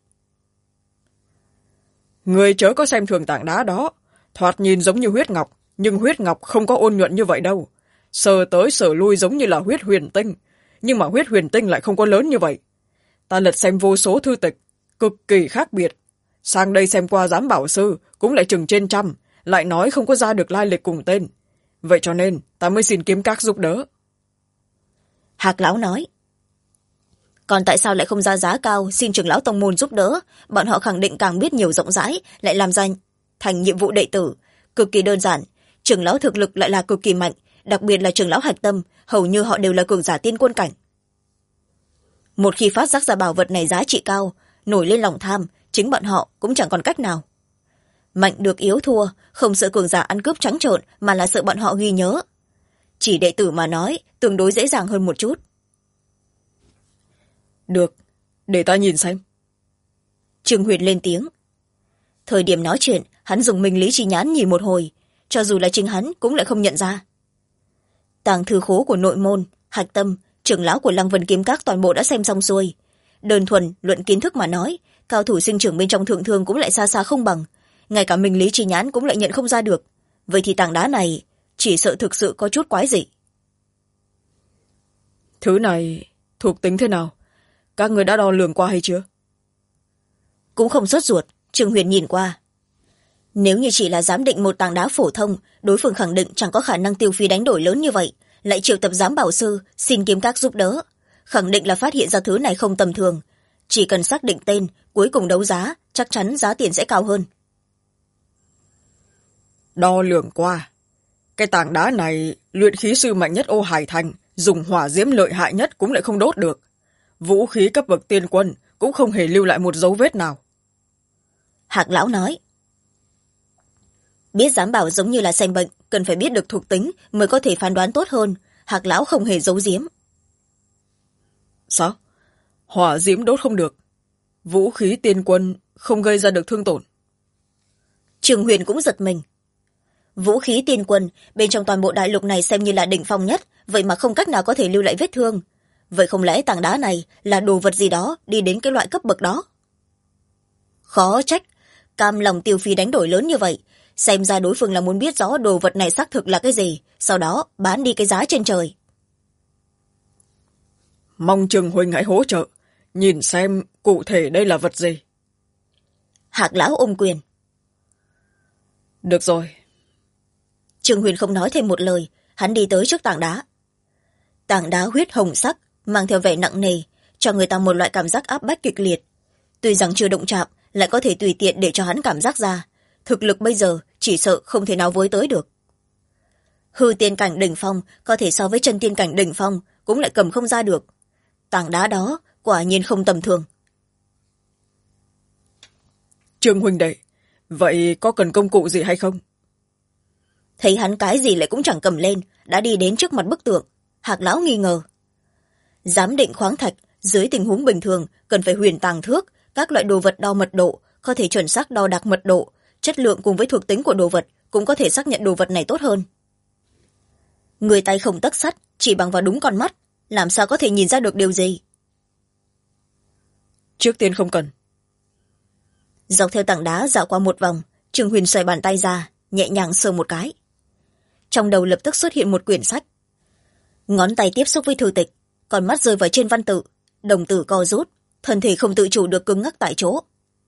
Người chớ có xem thường tảng đá đó, thoạt nhìn giống như huyết ngọc, nhưng huyết ngọc không có ôn nhuận như vậy đâu. Sờ tới sờ lui giống như là huyết huyền tinh, nhưng mà huyết huyền tinh lại không có lớn như vậy. Ta lật xem vô số thư tịch, cực kỳ khác biệt. Sang đây xem qua giám bảo sư, cũng lại chừng trên trăm, lại nói không có ra được lai lịch cùng tên. Vậy cho nên, ta mới xin kiếm các giúp đỡ. Hạc lão nói. Còn tại sao lại không ra giá cao xin trưởng lão tông môn giúp đỡ? Bọn họ khẳng định càng biết nhiều rộng rãi, lại làm danh thành nhiệm vụ đệ tử. Cực kỳ đơn giản, trưởng lão thực lực lại là cực kỳ mạnh, đặc biệt là trưởng lão hạch tâm, hầu như họ đều là cường giả tiên quân cảnh. Một khi phát giác ra bảo vật này giá trị cao, nổi lên lòng tham, chính bọn họ cũng chẳng còn cách nào. Mạnh được yếu thua, không sợ cường giả ăn cướp trắng trợn, mà là sợ bọn họ ghi nhớ. Chỉ đệ tử mà nói, tương đối dễ dàng hơn một chút. Được, để ta nhìn xem. Trương Huyền lên tiếng. Thời điểm nói chuyện, hắn dùng minh lý trí nhãn nhìn một hồi, cho dù là chính hắn cũng lại không nhận ra. Tàng thư khố của nội môn, hạch tâm, trưởng lão của Lăng Vân kiếm các toàn bộ đã xem xong xuôi. Đơn thuần luận kiến thức mà nói, cao thủ sinh trưởng bên trong thượng thương cũng lại xa xa không bằng, ngay cả minh lý trí nhãn cũng lại nhận không ra được. Vậy thì tảng đá này chỉ sợ thực sự có chút quái dị. Thứ này thuộc tính thế nào? Các người đã đo lường qua hay chưa? Cũng không sốt ruột, Trương Huyền nhìn qua. Nếu như chỉ là giám định một tảng đá phổ thông, đối phương khẳng định chẳng có khả năng tiêu phí đánh đổi lớn như vậy, lại triệu tập giám bảo sư xin kiếm các giúp đỡ, khẳng định là phát hiện ra thứ này không tầm thường. Chỉ cần xác định tên, cuối cùng đấu giá, chắc chắn giá tiền sẽ cao hơn. Đo lường qua. Cái tảng đá này, luyện khí sư mạnh nhất ô hải thành, dùng hỏa diễm lợi hại nhất cũng lại không đốt được. Vũ khí cấp bậc tiên quân cũng không hề lưu lại một dấu vết nào. Hạc lão nói. Biết giám bảo giống như là xem bệnh, cần phải biết được thuộc tính mới có thể phán đoán tốt hơn. Hạc lão không hề giấu giếm. Sao? Hỏa diễm đốt không được. Vũ khí tiên quân không gây ra được thương tổn. Trương Huyền cũng giật mình. Vũ khí tiên quân bên trong toàn bộ đại lục này xem như là đỉnh phong nhất, vậy mà không cách nào có thể lưu lại vết thương. Vậy không lẽ tảng đá này là đồ vật gì đó đi đến cái loại cấp bậc đó? Khó trách, cam lòng tiêu phí đánh đổi lớn như vậy, xem ra đối phương là muốn biết rõ đồ vật này xác thực là cái gì, sau đó bán đi cái giá trên trời. Mong Trương huynh hãy hỗ trợ, nhìn xem cụ thể đây là vật gì. Hạc lão ôm quyền. Được rồi. Trương Huyền không nói thêm một lời, hắn đi tới trước tảng đá. Tảng đá huyết hồng sắc, mang theo vẻ nặng nề, cho người ta một loại cảm giác áp bách kịch liệt. Tuy rằng chưa động chạm, lại có thể tùy tiện để cho hắn cảm giác ra. Thực lực bây giờ chỉ sợ không thể nào với tới được. Hư tiên cảnh đỉnh phong có thể so với chân tiên cảnh đỉnh phong cũng lại cầm không ra được. Tảng đá đó quả nhiên không tầm thường. Trương huynh đệ, vậy có cần công cụ gì hay không? Thấy hắn cái gì lại cũng chẳng cầm lên, đã đi đến trước mặt bức tượng. Hạc lão nghi ngờ. Giám định khoáng thạch, dưới tình huống bình thường cần phải huyền tàng thước, các loại đồ vật đo mật độ, có thể chuẩn xác đo đạc mật độ, chất lượng cùng với thuộc tính của đồ vật cũng có thể xác nhận đồ vật này tốt hơn. Người tay không tấc sắt, chỉ bằng vào đúng con mắt, làm sao có thể nhìn ra được điều gì? Trước tiên không cần. Dọc theo tảng đá dạo qua một vòng, Trương Huyền xoay bàn tay ra, nhẹ nhàng sờ một cái. Trong đầu lập tức xuất hiện một quyển sách. ngón tay tiếp xúc với thư tịch, còn mắt rơi vào trên văn tự, đồng tử co rút, thân thể không tự chủ được cứng ngắc tại chỗ.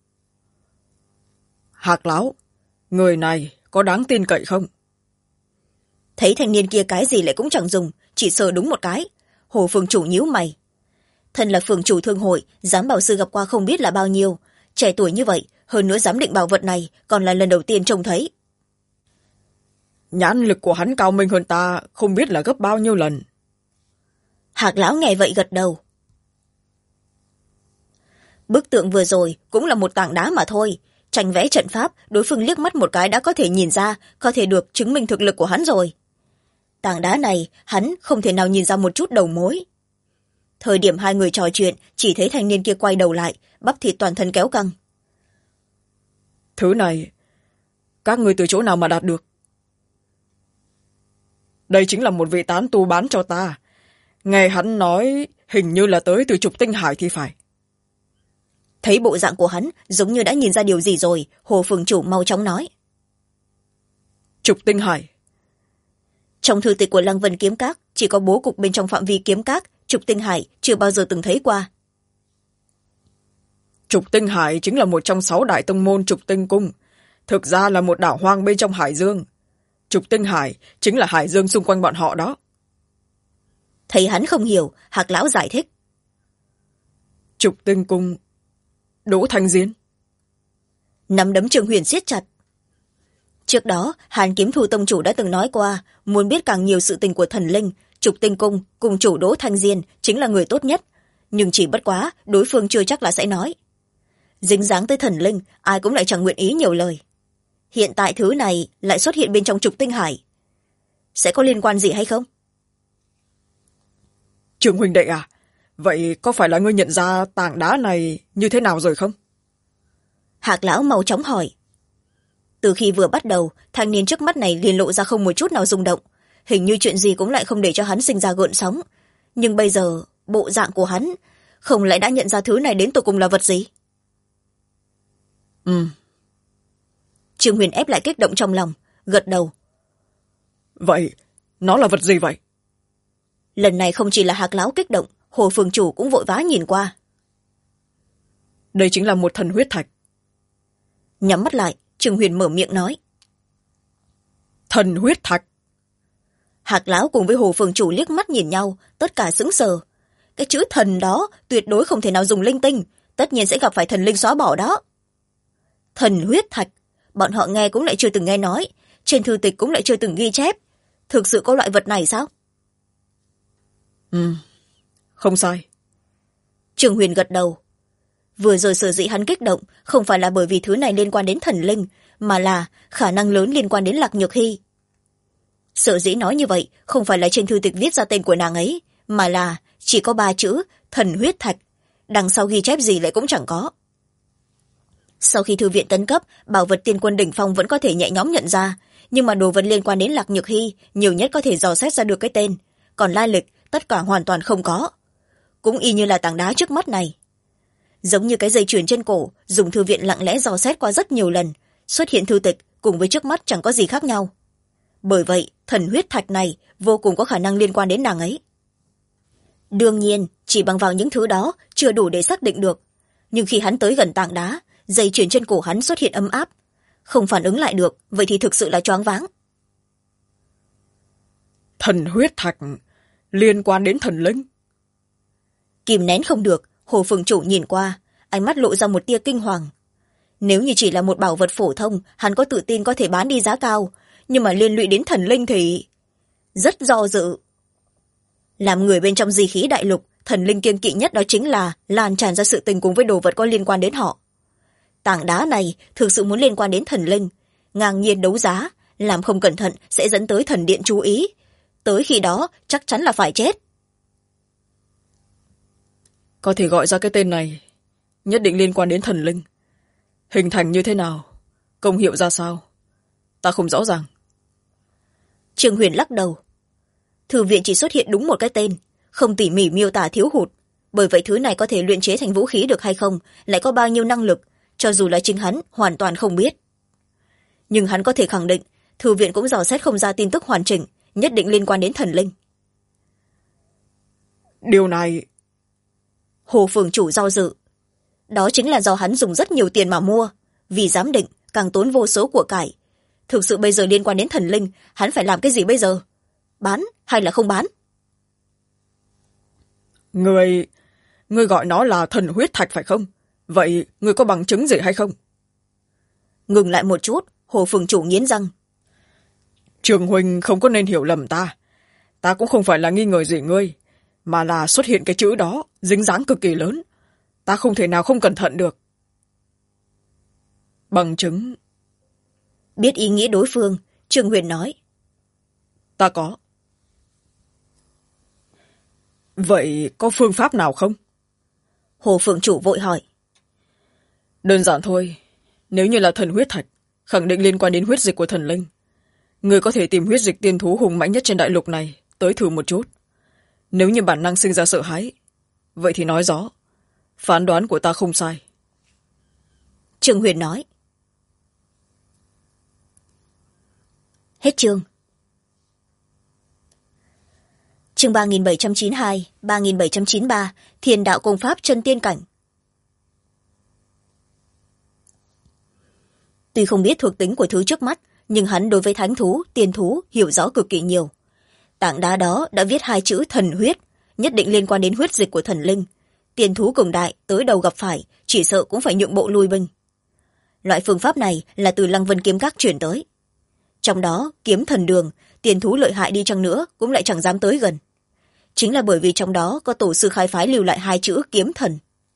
Hạc lão, người này có đáng tin cậy không? Thấy thanh niên kia cái gì lại cũng chẳng dùng, chỉ sờ đúng một cái. Hồ phường chủ nhíu mày. Thân là phường chủ thương hội, giám bảo sư gặp qua không biết là bao nhiêu. Trẻ tuổi như vậy, hơn nữa giám định bảo vật này còn là lần đầu tiên trông thấy. Nhãn lực của hắn cao minh hơn ta không biết là gấp bao nhiêu lần. Hạc lão nghe vậy gật đầu. Bức tượng vừa rồi cũng là một tảng đá mà thôi. Tranh vẽ trận pháp, đối phương liếc mắt một cái đã có thể nhìn ra, có thể được chứng minh thực lực của hắn rồi. Tảng đá này hắn không thể nào nhìn ra một chút đầu mối. Thời điểm hai người trò chuyện, chỉ thấy thanh niên kia quay đầu lại, bắp thịt toàn thân kéo căng. Thứ này các người từ chỗ nào mà đạt được? Đây chính là một vị tán tu bán cho ta. Nghe hắn nói hình như là tới từ Trục Tinh Hải thì phải. Thấy bộ dạng của hắn giống như đã nhìn ra điều gì rồi, Hồ phường chủ mau chóng nói. Trục Tinh Hải. Trong thư tịch của Lăng Vân Kiếm Các chỉ có bố cục bên trong phạm vi kiếm các, Trục Tinh Hải chưa bao giờ từng thấy qua. Trục Tinh Hải chính là một trong 6 đại tông môn Trục Tinh Cung, thực ra là một đảo hoang bên trong hải dương. Trục Tinh Hải chính là hải dương xung quanh bọn họ đó. Thấy hắn không hiểu, Hạc lão giải thích. Trục Tinh Cung, Đỗ Thanh Diên. Nắm đấm Trương Huyền siết chặt. Trước đó, Hàn Kiếm Thu tông chủ đã từng nói qua, muốn biết càng nhiều sự tình của thần linh, Trục Tinh Cung cùng chủ Đỗ Thanh Diên chính là người tốt nhất, nhưng chỉ bất quá đối phương chưa chắc là sẽ nói. Dính dáng tới thần linh, ai cũng lại chẳng nguyện ý nhiều lời. Hiện tại thứ này lại xuất hiện bên trong Trục Tinh Hải, sẽ có liên quan gì hay không? Trương huynh đệ à, vậy có phải là ngươi nhận ra tảng đá này như thế nào rồi không? Hạc lão mau chóng hỏi. Từ khi vừa bắt đầu, thanh niên trước mắt này liền lộ ra không một chút nào rung động, hình như chuyện gì cũng lại không để cho hắn sinh ra gợn sóng. Nhưng bây giờ bộ dạng của hắn không lẽ đã nhận ra thứ này đến tột cùng là vật gì? Trương Huyền ép lại kích động trong lòng, gật đầu. Vậy nó là vật gì vậy? Lần này không chỉ là Hạc lão kích động, Hồ phường chủ cũng vội vã nhìn qua. Đây chính là một thần huyết thạch. Nhắm mắt lại, Trương Huyền mở miệng nói. Thần huyết thạch? Hạc lão cùng với Hồ phường chủ liếc mắt nhìn nhau, tất cả sững sờ. Cái chữ thần đó tuyệt đối không thể nào dùng linh tinh, tất nhiên sẽ gặp phải thần linh xóa bỏ đó. Thần huyết thạch, bọn họ nghe cũng lại chưa từng nghe nói, trên thư tịch cũng lại chưa từng ghi chép. Thực sự có loại vật này sao? Không sai. Trương Huyền gật đầu. Vừa rồi sở dĩ hắn kích động không phải là bởi vì thứ này liên quan đến thần linh, mà là khả năng lớn liên quan đến Lạc Nhược Hy. Sở dĩ nói như vậy không phải là trên thư tịch viết ra tên của nàng ấy, mà là chỉ có 3 chữ thần huyết thạch, đằng sau ghi chép gì lại cũng chẳng có. Sau khi thư viện tấn cấp, bảo vật tiên quân đỉnh phong vẫn có thể nhẹ nhõm nhận ra, nhưng mà đồ vật liên quan đến Lạc Nhược Hy nhiều nhất có thể dò xét ra được cái tên, còn lai lịch tất cả hoàn toàn không có. Cũng y như là tảng đá trước mắt này, giống như cái dây chuyền trên cổ, dùng thư viện lặng lẽ dò xét qua rất nhiều lần, xuất hiện thư tịch cùng với trước mắt chẳng có gì khác nhau. Bởi vậy thần huyết thạch này vô cùng có khả năng liên quan đến nàng ấy. Đương nhiên chỉ bằng vào những thứ đó chưa đủ để xác định được, nhưng khi hắn tới gần tảng đá, dây chuyền trên cổ hắn xuất hiện ấm áp, không phản ứng lại được, vậy thì thực sự là choáng váng. Thần huyết thạch liên quan đến thần linh? Kìm nén không được, Hồ phường chủ nhìn qua, ánh mắt lộ ra một tia kinh hoàng. Nếu như chỉ là một bảo vật phổ thông, hắn có tự tin có thể bán đi giá cao, nhưng mà liên lụy đến thần linh thì rất do dự. Làm người bên trong di khí đại lục, thần linh kiêng kỵ nhất đó chính là lan tràn ra sự tình cùng với đồ vật có liên quan đến họ. Tảng đá này thực sự muốn liên quan đến thần linh, ngang nhiên đấu giá, làm không cẩn thận sẽ dẫn tới thần điện chú ý, tới khi đó chắc chắn là phải chết. Có thể gọi ra cái tên này nhất định liên quan đến thần linh. Hình thành như thế nào, công hiệu ra sao, ta không rõ ràng. Trương Huyền lắc đầu. Thư viện chỉ xuất hiện đúng một cái tên, không tỉ mỉ miêu tả thiếu hụt, bởi vậy thứ này có thể luyện chế thành vũ khí được hay không, lại có bao nhiêu năng lực, cho dù là chính hắn hoàn toàn không biết. Nhưng hắn có thể khẳng định thư viện cũng dò xét không ra tin tức hoàn chỉnh, nhất định liên quan đến thần linh. Điều này... Hồ phường chủ do dự. Đó chính là do hắn dùng rất nhiều tiền mà mua, vì giám định càng tốn vô số của cải. Thực sự bây giờ liên quan đến thần linh, hắn phải làm cái gì bây giờ? Bán hay là không bán? Người gọi nó là thần huyết thạch phải không? Vậy người có bằng chứng gì hay không? Ngừng lại một chút, Hồ phường chủ nghiến răng. Trường huynh không có nên hiểu lầm ta. Ta cũng không phải là nghi ngờ gì ngươi, mà là xuất hiện cái chữ đó dính dáng cực kỳ lớn. Ta không thể nào không cẩn thận được. Bằng chứng... Biết ý nghĩa đối phương, Trương Huyền nói. Ta có. Vậy có phương pháp nào không? Hồ phượng chủ vội hỏi. Đơn giản thôi. Nếu như là thần huyết thạch, khẳng định liên quan đến huyết dịch của thần linh. Người có thể tìm huyết dịch tiên thú hùng mãnh nhất trên đại lục này, tới thử một chút. Nếu như bản năng sinh ra sợ hãi, vậy thì nói rõ. Phán đoán của ta không sai. Trương Huyền nói. Hết chương. Chương 3792, 3793, Thiền đạo công pháp chân tiên cảnh. Tuy không biết thuộc tính của thứ trước mắt, nhưng hắn đối với thánh thú, tiên thú hiểu rõ cực kỳ nhiều. Tảng đá đó đã viết hai chữ thần huyết, nhất định liên quan đến huyết dịch của thần linh. Tiên thú cường đại tới đầu gặp phải, chỉ sợ cũng phải nhượng bộ lui binh. Loại phương pháp này là từ Lăng Vân kiếm các chuyển tới. Trong đó, kiếm thần đường, tiên thú lợi hại đi chăng nữa cũng lại chẳng dám tới gần. Chính là bởi vì trong đó có tổ sư khai phái lưu lại hai chữ kiếm thần.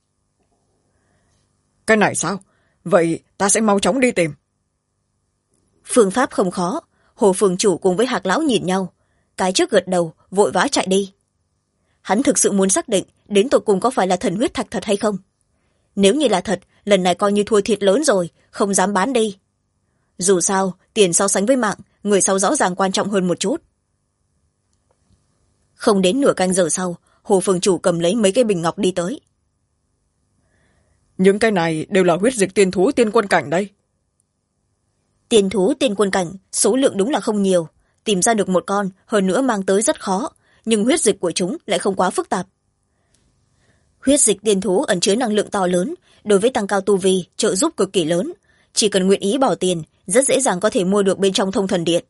Cái này sao? Vậy ta sẽ mau chóng đi tìm. Phương pháp không khó. Hồ phường chủ cùng với Hạc lão nhìn nhau, cái trước gật đầu, vội vã chạy đi. Hắn thực sự muốn xác định đến tột cùng có phải là thần huyết thạch thật hay không. Nếu như là thật, lần này coi như thua thiệt lớn rồi, không dám bán đi. Dù sao, tiền so sánh với mạng, người sau rõ ràng quan trọng hơn một chút. Không đến nửa canh giờ sau, Hồ phường chủ cầm lấy mấy cái bình ngọc đi tới. Những cái này đều là huyết dịch tiên thú tiên quân cảnh đây. Tiên thú tiên quân cảnh, số lượng đúng là không nhiều. Tìm ra được một con, hơn nữa mang tới rất khó, nhưng huyết dịch của chúng lại không quá phức tạp. Huyết dịch tiên thú ẩn chứa năng lượng to lớn, đối với tăng cao tu vi, trợ giúp cực kỳ lớn. Chỉ cần nguyện ý bỏ tiền, rất dễ dàng có thể mua được bên trong thông thần điện.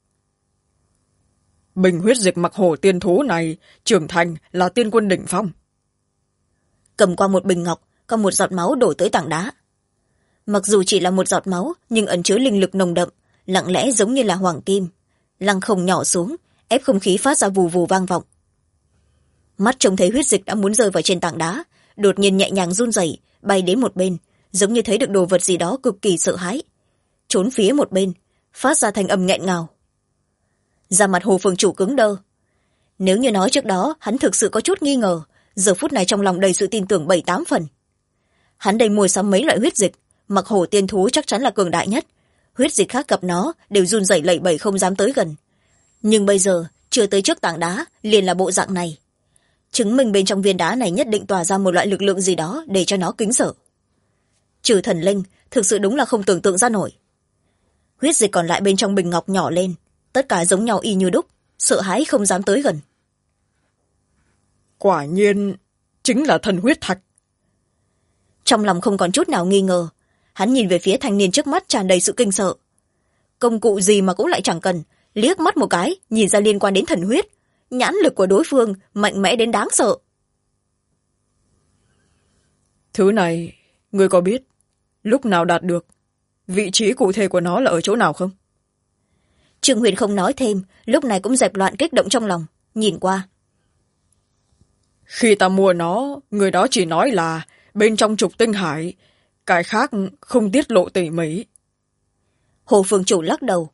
Bình huyết dịch mặc hổ tiên thú này trưởng thành là tiên quân đỉnh phong. Cầm qua một bình ngọc, có một giọt máu đổ tới tảng đá. Mặc dù chỉ là một giọt máu, nhưng ẩn chứa linh lực nồng đậm, lặng lẽ giống như là hoàng kim. Lăng không nhỏ xuống, ép không khí phát ra vù vù vang vọng. Mắt trông thấy huyết dịch đã muốn rơi vào trên tảng đá, đột nhiên nhẹ nhàng run rẩy, bay đến một bên, giống như thấy được đồ vật gì đó cực kỳ sợ hãi. Trốn phía một bên, phát ra thanh âm nghẹn ngào. Da mặt Hồ phường chủ cứng đơ. Nếu như nói trước đó hắn thực sự có chút nghi ngờ, giờ phút này trong lòng đầy sự tin tưởng 7-8 phần. Hắn đầy mua sắm mấy loại huyết dịch, mặc hổ tiên thú chắc chắn là cường đại nhất. Huyết dịch khác gặp nó đều run rẩy lẩy bẩy không dám tới gần. Nhưng bây giờ chưa tới trước tảng đá liền là bộ dạng này, chứng minh bên trong viên đá này nhất định tỏa ra một loại lực lượng gì đó để cho nó kính sợ. Trừ thần linh, thực sự đúng là không tưởng tượng ra nổi. Huyết dịch còn lại bên trong bình ngọc nhỏ lên, tất cả giống nhau y như đúc, sợ hãi không dám tới gần. Quả nhiên chính là thần huyết thạch. Trong lòng không còn chút nào nghi ngờ, hắn nhìn về phía thanh niên trước mắt tràn đầy sự kinh sợ. Công cụ gì mà cũng lại chẳng cần, liếc mắt một cái nhìn ra liên quan đến thần huyết. Nhãn lực của đối phương mạnh mẽ đến đáng sợ. Thứ này người có biết lúc nào đạt được, vị trí cụ thể của nó là ở chỗ nào không? Trương Huyền không nói thêm, lúc này cũng dẹp loạn kích động trong lòng, nhìn qua. Khi ta mua nó, người đó chỉ nói là bên trong trục tinh hải, cái khác không tiết lộ tỉ mỉ. Hồ phường chủ lắc đầu.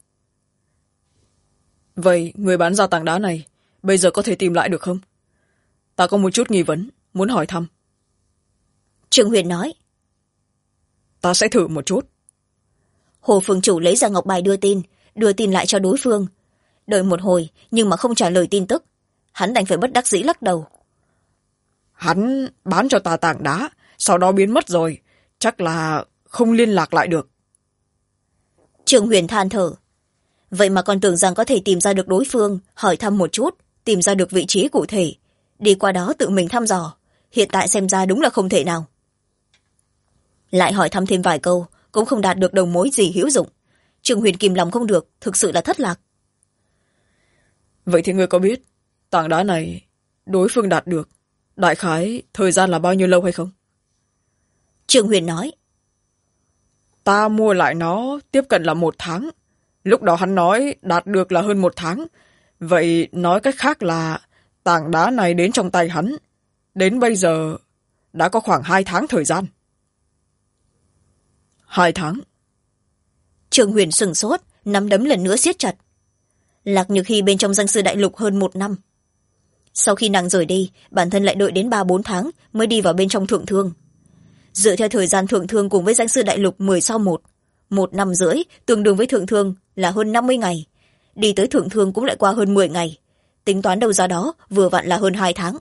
Vậy người bán ra tảng đá này bây giờ có thể tìm lại được không? Ta có một chút nghi vấn, muốn hỏi thăm. Trương Huyền nói. Ta sẽ thử một chút. Hồ phường chủ lấy ra ngọc bài đưa tin lại cho đối phương. Đợi một hồi nhưng mà không trả lời tin tức, hắn đành phải bất đắc dĩ lắc đầu. Hắn bán cho ta tảng đá, sau đó biến mất rồi, chắc là không liên lạc lại được. Trương Huyền than thở. Vậy mà còn tưởng rằng có thể tìm ra được đối phương, hỏi thăm một chút, tìm ra được vị trí cụ thể. đi qua đó tự mình thăm dò, hiện tại xem ra đúng là không thể nào. Lại hỏi thăm thêm vài câu cũng không đạt được đầu mối gì hữu dụng. Trương Huyền kìm lòng không được, thực sự là thất lạc. Vậy thì ngươi có biết tảng đá này đối phương đạt được đại khái thời gian là bao nhiêu lâu hay không? Trương Huyền nói. Ta mua lại nó tiếp cận là 1 tháng. Lúc đó hắn nói đạt được là hơn 1 tháng. Vậy nói cách khác là tảng đá này đến trong tay hắn đến bây giờ đã có khoảng 2 tháng thời gian. 2 tháng? Trương Huyền sửng sốt, nắm đấm lần nữa siết chặt. Lạc Nhược Hy bên trong danh sư đại lục hơn 1 năm. Sau khi nàng rời đi, bản thân lại đợi đến 3-4 tháng mới đi vào bên trong thượng thương. Dựa theo thời gian thượng thương cùng với danh sư đại lục 10 sau 1,5 năm tương đương với thượng thương là hơn 50 ngày. Đi tới thượng thương cũng lại qua hơn 10 ngày. Tính toán đâu ra đó vừa vặn là hơn 2 tháng.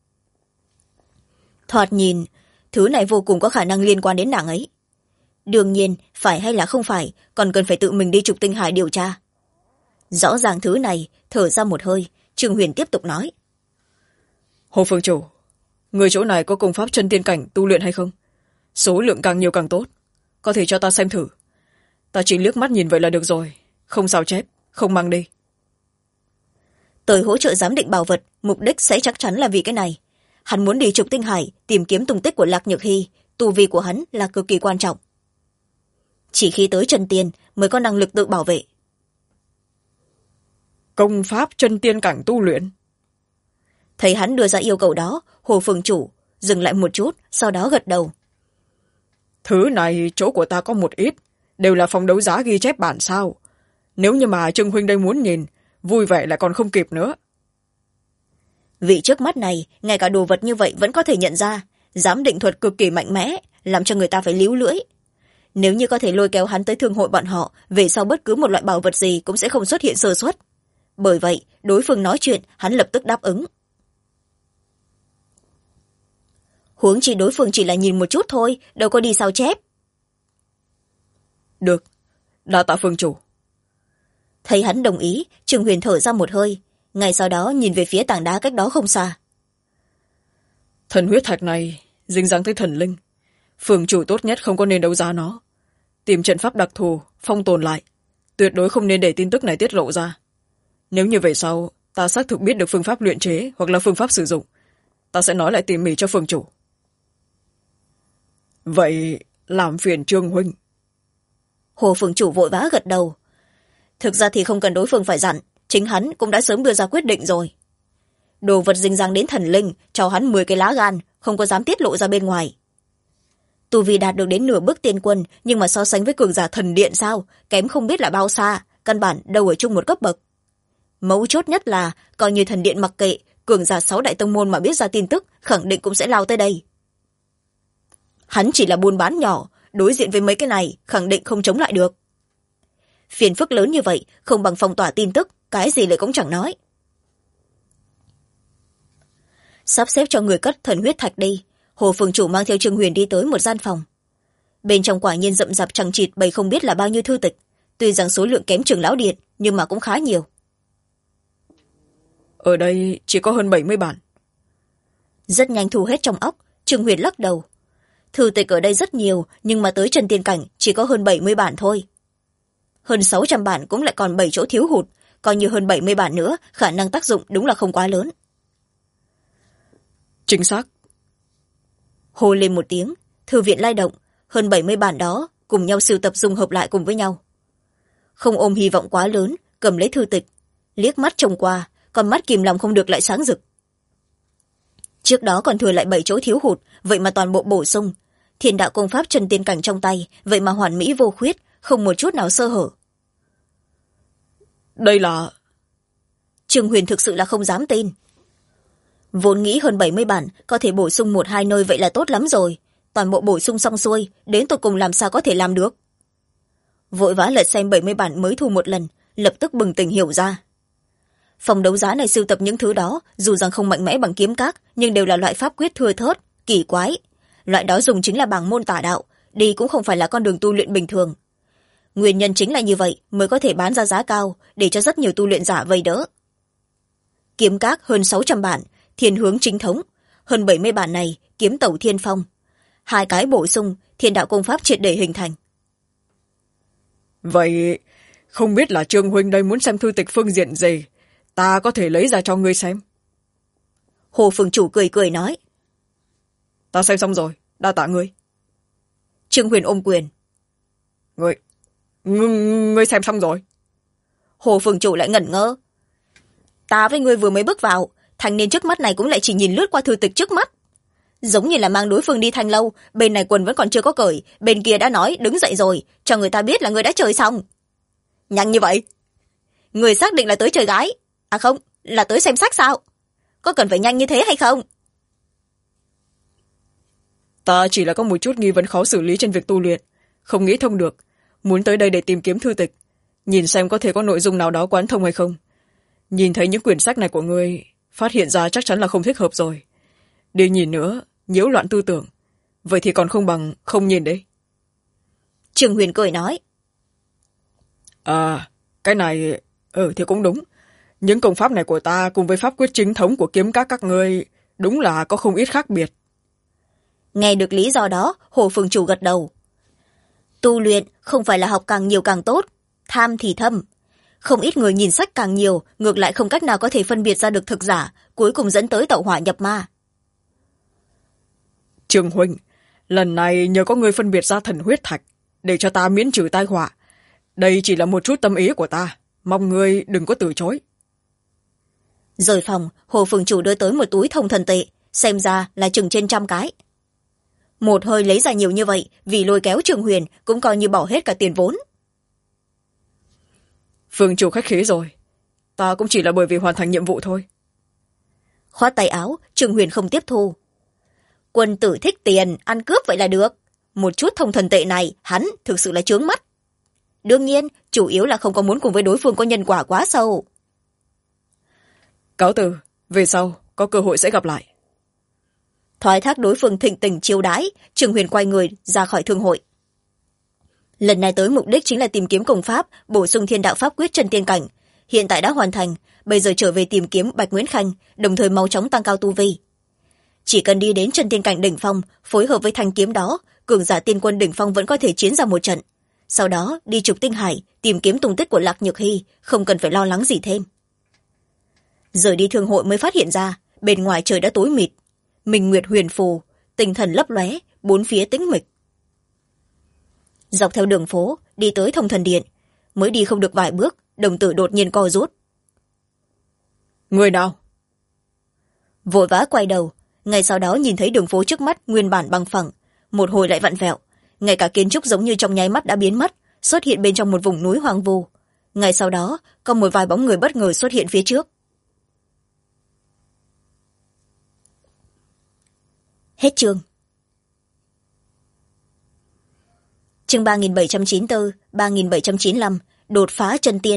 Thoạt nhìn, thứ này vô cùng có khả năng liên quan đến nàng ấy. Đương nhiên, phải hay là không phải, còn cần phải tự mình đi trục tinh hải điều tra. Rõ ràng thứ này, thở ra một hơi, Trương Huyền tiếp tục nói. Hồ Phương Chủ, người chỗ này có công pháp chân tiên cảnh tu luyện hay không? Số lượng càng nhiều càng tốt. Có thể cho ta xem thử. Ta chỉ liếc mắt nhìn vậy là được rồi. Không sao chép, không mang đi. Tới hỗ trợ giám định bảo vật, mục đích sẽ chắc chắn là vì cái này. Hắn muốn đi trục tinh hải, tìm kiếm tung tích của Lạc Nhược Hy. Tu vi của hắn là cực kỳ quan trọng. Chỉ khi tới chân tiên mới có năng lực tự bảo vệ. Công pháp chân tiên cảnh tu luyện? Thấy hắn đưa ra yêu cầu đó, Hồ Phương Chủ dừng lại một chút, sau đó gật đầu. Thứ này chỗ của ta có một ít, đều là phòng đấu giá ghi chép bản sao. Nếu như mà Trương huynh đây muốn nhìn, vui vẻ lại còn không kịp nữa. Vị trước mắt này, ngay cả đồ vật như vậy vẫn có thể nhận ra, giám định thuật cực kỳ mạnh mẽ, làm cho người ta phải líu lưỡi. Nếu như có thể lôi kéo hắn tới thương hội bọn họ, về sau bất cứ một loại bảo vật gì cũng sẽ không xuất hiện sơ suất. Bởi vậy, đối phương nói chuyện, hắn lập tức đáp ứng. Huống chi đối phương chỉ là nhìn một chút thôi, đâu có đi sao chép. Được, đa tạ Phương Chủ. Thấy hắn đồng ý, Trương Huyền thở ra một hơi, ngay sau đó nhìn về phía tảng đá cách đó không xa. Thần huyết thạch này dính dáng tới thần linh. Phương Chủ tốt nhất không có nên đấu giá nó. Tìm trận pháp đặc thù, phong tồn lại. Tuyệt đối không nên để tin tức này tiết lộ ra. Nếu như về sau, ta xác thực biết được phương pháp luyện chế hoặc là phương pháp sử dụng, ta sẽ nói lại tỉ mỉ cho Phương Chủ. Vậy làm phiền Trương huynh. Hồ Phương Chủ vội vã gật đầu. Thực ra thì không cần đối phương phải dặn, chính hắn cũng đã sớm đưa ra quyết định rồi. Đồ vật dính dáng đến thần linh, cho hắn 10 cái lá gan, không có dám tiết lộ ra bên ngoài. Tu vi đạt được đến nửa bước tiên quân, nhưng mà so sánh với cường giả thần điện sao, kém không biết là bao xa, căn bản đâu ở chung một cấp bậc. Mấu chốt nhất là, coi như thần điện mặc kệ, cường giả 6 đại tông môn mà biết ra tin tức, khẳng định cũng sẽ lao tới đây. Hắn chỉ là buôn bán nhỏ, đối diện với mấy cái này, khẳng định không chống lại được. Phiền phức lớn như vậy, không bằng phong tỏa tin tức, cái gì lại cũng chẳng nói. Sắp xếp cho người cất thần huyết thạch đi, Hồ Phương Chủ mang theo Trương Huyền đi tới một gian phòng. Bên trong quả nhiên rậm rạp chằng chịt bày không biết là bao nhiêu thư tịch, tuy rằng số lượng kém Trưởng lão điện, nhưng mà cũng khá nhiều. Ở đây chỉ có hơn 70 bản. Rất nhanh thu hết trong óc, Trương Huyền lắc đầu. Thư tịch ở đây rất nhiều, nhưng mà tới chân tiên cảnh chỉ có hơn 70 bản thôi. Hơn 600 bản cũng lại còn 7 chỗ thiếu hụt, coi như hơn 70 bản nữa, khả năng tác dụng đúng là không quá lớn. Chính xác. Hô lên một tiếng, thư viện lay động, hơn 70 bản đó cùng nhau sưu tập dung hợp lại cùng với nhau. Không ôm hy vọng quá lớn, cầm lấy thư tịch, liếc mắt trông qua, còn mắt kìm lòng không được lại sáng rực. Trước đó còn thừa lại 7 chỗ thiếu hụt, vậy mà toàn bộ bổ sung. Thiên đạo công pháp chân tiên cảnh trong tay, vậy mà hoàn mỹ vô khuyết, không một chút nào sơ hở. Đây là... Trương Huyền thực sự là không dám tin. Vốn nghĩ hơn 70 bản, có thể bổ sung 1-2 nơi vậy là tốt lắm rồi. Toàn bộ bổ sung xong xuôi, đến tột cùng làm sao có thể làm được. Vội vã lật xem 70 bản mới thu một lần, lập tức bừng tỉnh hiểu ra. Phòng đấu giá này sưu tập những thứ đó, dù rằng không mạnh mẽ bằng kiếm các, nhưng đều là loại pháp quyết thưa thớt, kỳ quái. Loại đó dùng chính là bảng môn tả đạo, đi cũng không phải là con đường tu luyện bình thường. Nguyên nhân chính là như vậy mới có thể bán ra giá cao, để cho rất nhiều tu luyện giả vây đỡ. Kiếm các hơn 600 bản, thiên hướng chính thống, hơn 70 bản này kiếm tẩu thiên phong, 2 cái bổ sung thiên đạo công pháp triệt để hình thành. Vậy không biết là Trương huynh đây muốn xem thư tịch phương diện gì, ta có thể lấy ra cho ngươi xem. Hồ phường chủ cười cười nói. Ta xem xong rồi, đa tạ ngươi. Trương Huyền ôm quyền. Ngươi xem xong rồi? Hồ phường chủ lại ngẩn ngơ. Ta với ngươi vừa mới bước vào, thanh niên trước mắt này cũng lại chỉ nhìn lướt qua thư tịch trước mắt, giống như là mang đối phương đi thanh lâu, bên này quần vẫn còn chưa có cởi, bên kia đã nói đứng dậy rồi, cho người ta biết là người đã chơi xong. Nhanh như vậy? Người xác định là tới chơi gái, à không, là tới xem sách sao? Có cần phải nhanh như thế hay không? Ta chỉ là có một chút nghi vấn khó xử lý trên việc tu luyện, không nghĩ thông được, muốn tới đây để tìm kiếm thư tịch, nhìn xem có thể có nội dung nào đó quán thông hay không. Nhìn thấy những quyển sách này của ngươi, phát hiện ra chắc chắn là không thích hợp rồi. Đi nhìn nữa, nhiễu loạn tư tưởng, vậy thì còn không bằng không nhìn đấy. Trương Huyền cười nói. À, cái này thì cũng đúng. Những công pháp này của ta cùng với pháp quyết chính thống của kiếm các ngươi đúng là có không ít khác biệt. Nghe được lý do đó, Hồ phường chủ gật đầu. Tu luyện không phải là học càng nhiều càng tốt, tham thì thâm. Không ít người nhìn sách càng nhiều, ngược lại không cách nào có thể phân biệt ra được thực giả, cuối cùng dẫn tới tẩu hỏa nhập ma. Trương huynh, lần này nhờ có người phân biệt ra thần huyết thạch, để cho ta miễn trừ tai họa. Đây chỉ là một chút tâm ý của ta, mong ngươi đừng có từ chối. Rời phòng, Hồ phường chủ đưa tới một túi thông thần tệ, xem ra là chừng trên 100 cái. Một hơi lấy ra nhiều như vậy, vì lôi kéo Trương Huyền cũng coi như bỏ hết cả tiền vốn. Phương chủ khách khí rồi, ta cũng chỉ là bởi vì hoàn thành nhiệm vụ thôi. Khoát tay áo, Trương Huyền không tiếp thu. Quân tử thích tiền, ăn cướp vậy là được. Một chút thông thần tệ này, hắn thực sự là chướng mắt. Đương nhiên, chủ yếu là không có muốn cùng với đối phương có nhân quả quá sâu. Cáo từ, về sau, có cơ hội sẽ gặp lại. Thoái thác đối phương thịnh tình chiêu đãi, Trương Huyền quay người ra khỏi thương hội. Lần này tới mục đích chính là tìm kiếm công pháp, bổ sung thiên đạo pháp quyết chân tiên cảnh. Hiện tại đã hoàn thành, bây giờ trở về tìm kiếm Bạch Nguyễn Khanh, đồng thời mau chóng tăng cao tu vi. Chỉ cần đi đến chân tiên cảnh đỉnh phong, phối hợp với thanh kiếm đó, cường giả tiên quân đỉnh phong vẫn có thể chiến ra một trận. Sau đó đi trục tinh hải, tìm kiếm tung tích của Lạc Nhược Hy, không cần phải lo lắng gì thêm. Rời đi thương hội mới phát hiện ra, bên ngoài trời đã tối mịt, minh nguyệt huyền phù, tinh thần lấp lóe, bốn phía tĩnh mịch. Dọc theo đường phố đi tới thông thần điện, mới đi không được vài bước, đồng tử đột nhiên co rút. Người nào? Vội vã quay đầu, ngay sau đó nhìn thấy đường phố trước mắt nguyên bản bằng phẳng, một hồi lại vặn vẹo, ngay cả kiến trúc giống như trong nháy mắt đã biến mất, xuất hiện bên trong một vùng núi hoang vu. Ngay sau đó có một vài bóng người bất ngờ xuất hiện phía trước. Hết chương. Chương 3794, 3795, đột phá chân tiên.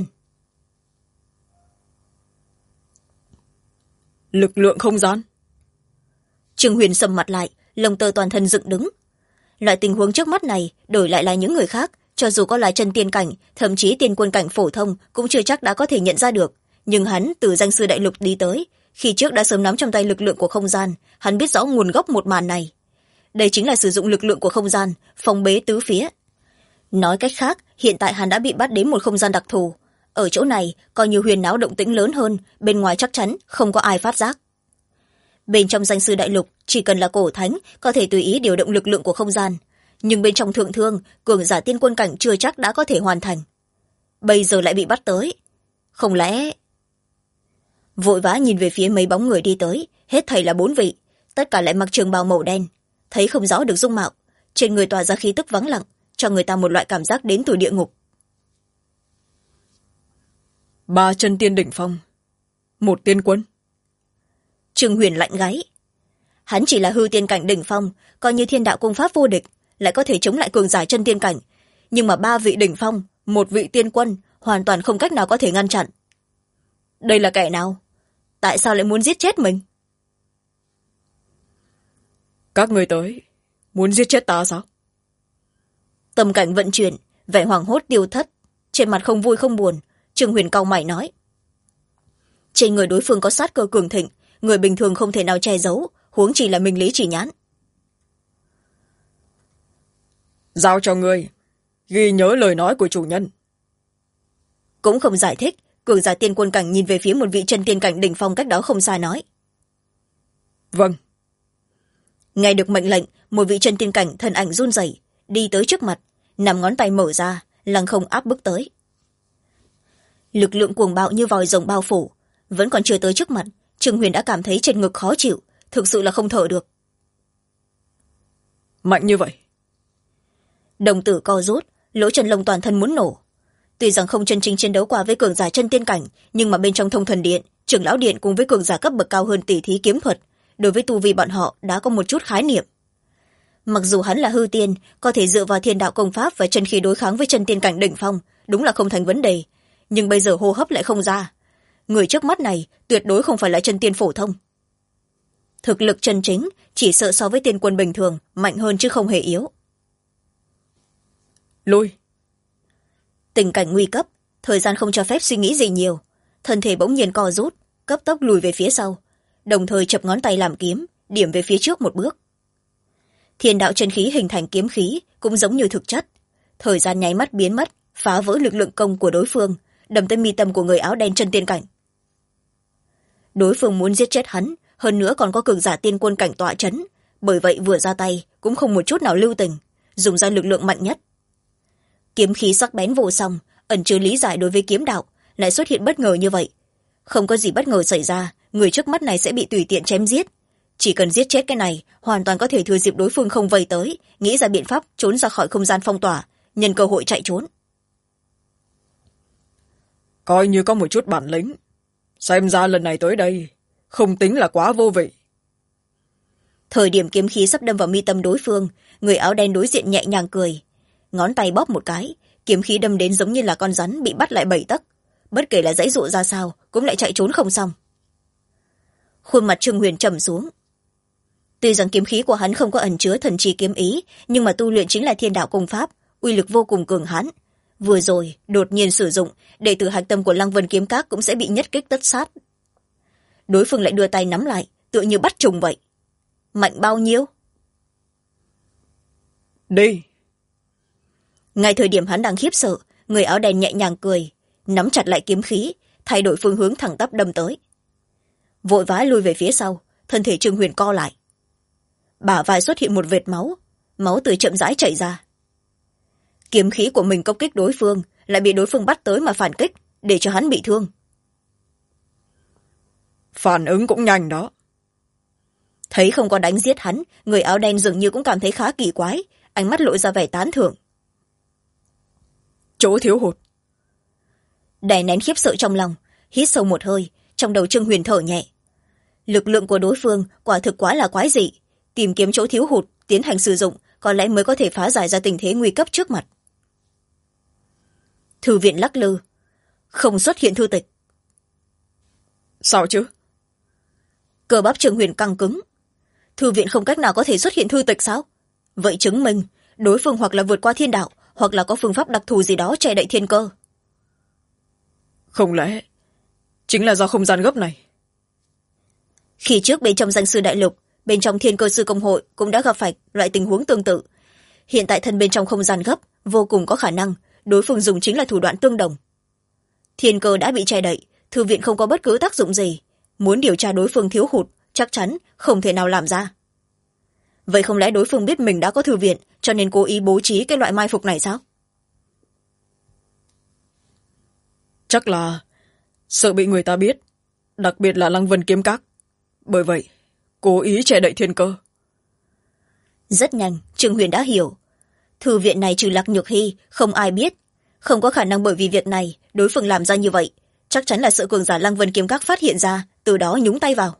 Lực lượng không gian. Trương Huyền sầm mặt lại, lông tơ toàn thân dựng đứng. Loại tình huống trước mắt này đổi lại là những người khác, cho dù có là chân tiên cảnh, thậm chí tiên quân cảnh phổ thông cũng chưa chắc đã có thể nhận ra được. Nhưng hắn từ danh sư đại lục đi tới, khi trước đã sớm nắm trong tay lực lượng của không gian, hắn biết rõ nguồn gốc một màn này. Đây chính là sử dụng lực lượng của không gian, phong bế tứ phía. Nói cách khác, hiện tại hắn đã bị bắt đến một không gian đặc thù. Ở chỗ này, coi như huyền náo động tĩnh lớn hơn, bên ngoài chắc chắn không có ai phát giác. Bên trong danh sư đại lục, chỉ cần là cổ thánh, có thể tùy ý điều động lực lượng của không gian. Nhưng bên trong thượng thương, cường giả tiên quân cảnh chưa chắc đã có thể hoàn thành. Bây giờ lại bị bắt tới. Không lẽ... Vội vã nhìn về phía mấy bóng người đi tới, hết thảy là 4 vị, tất cả lại mặc trường bào màu đen. Thấy không rõ được dung mạo, trên người tỏa ra khí tức vắng lặng, cho người ta một loại cảm giác đến từ địa ngục. 3 chân tiên đỉnh phong, 1 tiên quân. Trương Huyền lạnh gáy. Hắn chỉ là hư tiên cảnh đỉnh phong, coi như thiên đạo công pháp vô địch, lại có thể chống lại cường giả chân tiên cảnh. Nhưng mà 3 vị đỉnh phong, 1 vị tiên quân, hoàn toàn không cách nào có thể ngăn chặn. Đây là kẻ nào? Tại sao lại muốn giết chết mình? Các người tới, muốn giết chết ta sao? Tâm cảnh vận chuyển, vẻ hoảng hốt tiêu thất, trên mặt không vui không buồn, Trương Huyền cau mày nói. Trên người đối phương có sát cơ cường thịnh, người bình thường không thể nào che giấu, huống chỉ là minh lý chỉ nhãn. Giao cho ngươi, ghi nhớ lời nói của chủ nhân. Cũng không giải thích, cường giả tiên quân cảnh nhìn về phía một vị chân tiên cảnh đỉnh phong cách đó không xa nói. Vâng. Nghe được mệnh lệnh, một vị chân tiên cảnh thân ảnh run rẩy đi tới trước mặt, nằm ngón tay mở ra, lăng không áp bức tới. Lực lượng cuồng bạo như vòi rồng bao phủ, vẫn còn chưa tới trước mặt, Trương Huyền đã cảm thấy trên ngực khó chịu, thực sự là không thở được. Mạnh như vậy. Đồng tử co rút, lỗ chân lông toàn thân muốn nổ. Tuy rằng không chân chính chiến đấu qua với cường giả chân tiên cảnh, nhưng mà bên trong Thông Thần Điện, Trưởng lão Điện cùng với cường giả cấp bậc cao hơn tỷ thí kiếm thuật, đối với tu vi bọn họ đã có một chút khái niệm. Mặc dù hắn là hư tiên, có thể dựa vào thiên đạo công pháp và chân khí đối kháng với chân tiên cảnh đỉnh phong, đúng là không thành vấn đề, nhưng bây giờ hô hấp lại không ra. Người trước mắt này tuyệt đối không phải là chân tiên phổ thông. Thực lực chân chính chỉ sợ so với tiên quân bình thường mạnh hơn chứ không hề yếu. Lui. Tình cảnh nguy cấp, thời gian không cho phép suy nghĩ gì nhiều, thân thể bỗng nhiên co rút, cấp tốc lùi về phía sau, đồng thời chập ngón tay làm kiếm, điểm về phía trước một bước. Thiên đạo chân khí hình thành kiếm khí cũng giống như thực chất, thời gian nháy mắt biến mất, phá vỡ lực lượng công của đối phương, đâm tới mi tâm của người áo đen chân tiên cảnh. Đối phương muốn giết chết hắn, hơn nữa còn có cường giả tiên quân cảnh tọa chấn, bởi vậy vừa ra tay cũng không một chút nào lưu tình, dùng ra lực lượng mạnh nhất. Kiếm khí sắc bén vô song, ẩn chứa lý giải đối với kiếm đạo, lại xuất hiện bất ngờ như vậy. Không có gì bất ngờ xảy ra, người trước mắt này sẽ bị tùy tiện chém giết. Chỉ cần giết chết cái này, hoàn toàn có thể thừa dịp đối phương không vây tới, nghĩ ra biện pháp trốn ra khỏi không gian phong tỏa, nhân cơ hội chạy trốn. Coi như có một chút bản lĩnh. Xem ra lần này tới đây, không tính là quá vô vị. Thời điểm kiếm khí sắp đâm vào mi tâm đối phương, người áo đen đối diện nhẹ nhàng cười. Ngón tay bóp một cái, kiếm khí đâm đến giống như là con rắn bị bắt lại 7 tấc. Bất kể là dãy dụa ra sao, cũng lại chạy trốn không xong. Khuôn mặt Trương Huyền trầm xuống. Tuy rằng kiếm khí của hắn không có ẩn chứa thần chi kiếm ý, nhưng mà tu luyện chính là thiên đạo công pháp, uy lực vô cùng cường hãn. Vừa rồi đột nhiên sử dụng, đệ tử hạch tâm của Lăng Vân kiếm các cũng sẽ bị nhất kích tất sát. Đối phương lại đưa tay nắm lại, tựa như bắt trùng vậy. Mạnh bao nhiêu? Đi. Ngay thời điểm hắn đang khiếp sợ, người áo đen nhẹ nhàng cười, nắm chặt lại kiếm khí, thay đổi phương hướng thẳng tắp đâm tới. Vội vã lùi về phía sau, thân thể Trương Huyền co lại. Bả vai xuất hiện một vệt máu, máu từ chậm rãi chảy ra. Kiếm khí của mình công kích đối phương, lại bị đối phương bắt tới mà phản kích, để cho hắn bị thương. Phản ứng cũng nhanh đó. Thấy không có đánh giết hắn, người áo đen dường như cũng cảm thấy khá kỳ quái, ánh mắt lộ ra vẻ tán thưởng. Chỗ thiếu hụt. Đè nén khiếp sợ trong lòng, hít sâu một hơi, trong đầu Trương Huyền thở nhẹ. Lực lượng của đối phương quả thực quá là quái dị, tìm kiếm chỗ thiếu hụt, tiến hành sử dụng, có lẽ mới có thể phá giải ra tình thế nguy cấp trước mặt. Thư viện lắc lư, không xuất hiện thư tịch. Sao chứ? Cơ bắp Trương Huyền căng cứng. Thư viện không cách nào có thể xuất hiện thư tịch sao? Vậy chứng minh đối phương hoặc là vượt qua thiên đạo, hoặc là có phương pháp đặc thù gì đó che đậy thiên cơ. Không lẽ chính là do không gian gấp này? Khi trước bên trong danh sư đại lục, bên trong thiên cơ sư công hội cũng đã gặp phải loại tình huống tương tự. Hiện tại thân bên trong không gian gấp, vô cùng có khả năng đối phương dùng chính là thủ đoạn tương đồng. Thiên cơ đã bị che đậy, thư viện không có bất cứ tác dụng gì. Muốn điều tra đối phương thiếu hụt, chắc chắn không thể nào làm ra. Vậy không lẽ đối phương biết mình đã có thư viện, cho nên cố ý bố trí cái loại mai phục này sao? Chắc là sợ bị người ta biết, đặc biệt là Lăng Vân kiếm các. Bởi vậy, cố ý che đậy thiên cơ. Rất nhanh, Trương Huyền đã hiểu. Thư viện này trừ Lạc Nhược Hy, không ai biết. Không có khả năng bởi vì việc này, đối phương làm ra như vậy. Chắc chắn là sợ cường giả Lăng Vân kiếm các phát hiện ra, từ đó nhúng tay vào.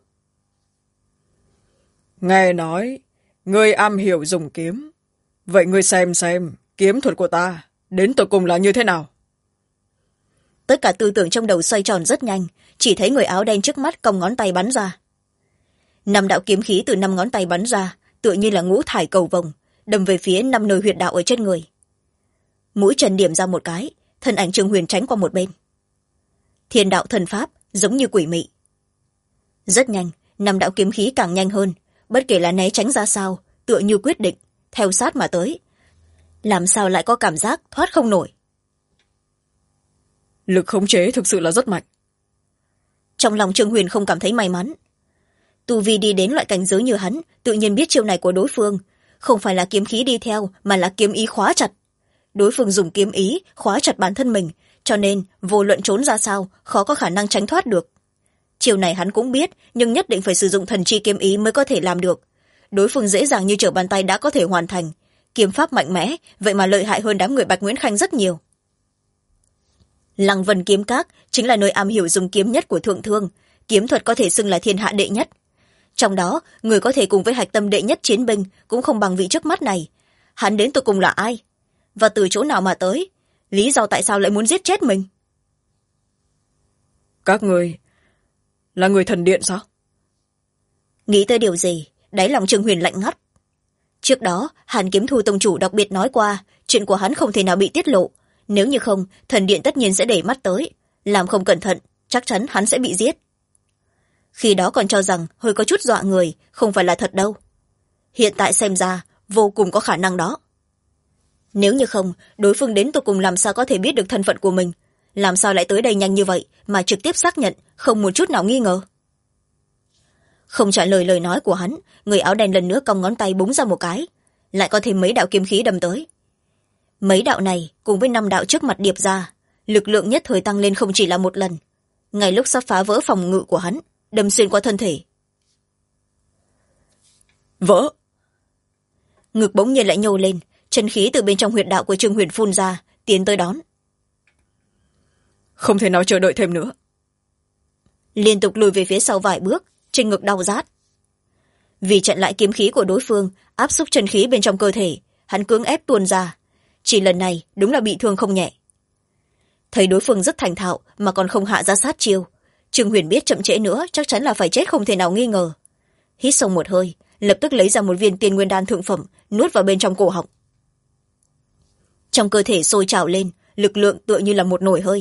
Nghe nói, ngươi am hiểu dùng kiếm. Vậy ngươi xem kiếm thuật của ta đến tột cùng là như thế nào? Tất cả tư tưởng trong đầu xoay tròn rất nhanh, chỉ thấy người áo đen trước mắt cong ngón tay bắn ra. 5 đạo kiếm khí từ 5 ngón tay bắn ra, tựa như là ngũ thải cầu vồng, đâm về phía 5 nơi huyệt đạo ở trên người. Mũi chân điểm ra một cái, thân ảnh Trương Huyền tránh qua một bên. Thiên đạo thần pháp giống như quỷ mị. Rất nhanh, năm đạo kiếm khí càng nhanh hơn, bất kể là né tránh ra sao, tựa như quyết định theo sát mà tới, làm sao lại có cảm giác thoát không nổi. Lực khống chế thực sự là rất mạnh. Trong lòng Trương Huyền không cảm thấy may mắn. Tu vi đi đến loại cảnh giới như hắn, tự nhiên biết chiêu này của đối phương không phải là kiếm khí đi theo, mà là kiếm ý khóa chặt. Đối phương dùng kiếm ý khóa chặt bản thân mình, cho nên vô luận trốn ra sao khó có khả năng tránh thoát được. Chiêu này hắn cũng biết, nhưng nhất định phải sử dụng thần chi kiếm ý mới có thể làm được. Đối phương dễ dàng như trở bàn tay đã có thể hoàn thành. Kiếm pháp mạnh mẽ, vậy mà lợi hại hơn đám người Bạch Nguyễn Khanh rất nhiều. Lăng Vân Kiếm Các chính là nơi am hiểu dùng kiếm nhất của thượng thương, kiếm thuật có thể xưng là thiên hạ đệ nhất. Trong đó, người có thể cùng với hạch tâm đệ nhất chiến binh cũng không bằng vị trước mắt này. Hắn đến tụi cùng là ai? Và từ chỗ nào mà tới? Lý do tại sao lại muốn giết chết mình? Các người là người thần điện sao? Nghĩ tới điều gì, đáy lòng Trương Huyền lạnh ngắt. Trước đó, Hàn Kiếm Thu tông chủ đặc biệt nói qua, chuyện của hắn không thể nào bị tiết lộ. Nếu như không, thần điện tất nhiên sẽ để mắt tới. Làm không cẩn thận, chắc chắn hắn sẽ bị giết. Khi đó còn cho rằng hơi có chút dọa người, không phải là thật đâu. Hiện tại xem ra, vô cùng có khả năng đó. Nếu như không, đối phương đến tụi cùng làm sao có thể biết được thân phận của mình? Làm sao lại tới đây nhanh như vậy, mà trực tiếp xác nhận, không một chút nào nghi ngờ? Không trả lời lời nói của hắn, người áo đen lần nữa cong ngón tay búng ra một cái, lại có thêm mấy đạo kiếm khí đâm tới. Mấy đạo này cùng với 5 đạo trước mặt điệp ra, lực lượng nhất thời tăng lên không chỉ là một lần. Ngay lúc sắp phá vỡ phòng ngự của hắn, đâm xuyên qua thân thể. Vỡ! Ngực bỗng nhiên lại nhô lên, chân khí từ bên trong huyệt đạo của Trương Huyền phun ra, tiến tới đón. Không thể nào chờ đợi thêm nữa. Liên tục lùi về phía sau vài bước, trên ngực đau rát. Vì chặn lại kiếm khí của đối phương, áp xúc chân khí bên trong cơ thể, hắn cưỡng ép tuôn ra. Chỉ lần này đúng là bị thương không nhẹ. Thấy đối phương rất thành thạo mà còn không hạ ra sát chiêu, Trương Huyền biết chậm trễ nữa chắc chắn là phải chết không thể nào nghi ngờ. Hít sâu một hơi, lập tức lấy ra một viên tiên nguyên đan thượng phẩm, nuốt vào bên trong cổ họng. Trong cơ thể sôi trào lên, lực lượng tựa như là một nồi hơi.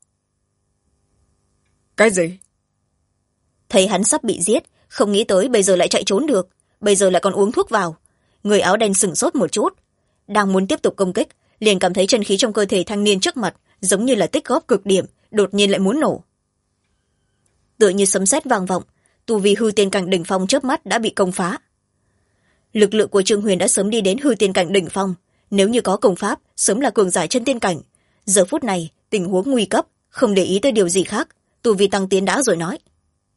Cái gì? Thấy hắn sắp bị giết, không nghĩ tới bây giờ lại chạy trốn được, bây giờ lại còn uống thuốc vào. Người áo đen sửng sốt một chút, đang muốn tiếp tục công kích, liền cảm thấy chân khí trong cơ thể thanh niên trước mặt giống như là tích góp cực điểm, đột nhiên lại muốn nổ. Tựa như sấm sét vang vọng, tu vi hư tiên cảnh đỉnh phong chớp mắt đã bị công phá. Lực lượng của Trương Huyền đã sớm đi đến hư tiên cảnh đỉnh phong, nếu như có công pháp sớm là cường giả chân tiên cảnh. Giờ phút này tình huống nguy cấp, không để ý tới điều gì khác, tu vi tăng tiến đã rồi nói.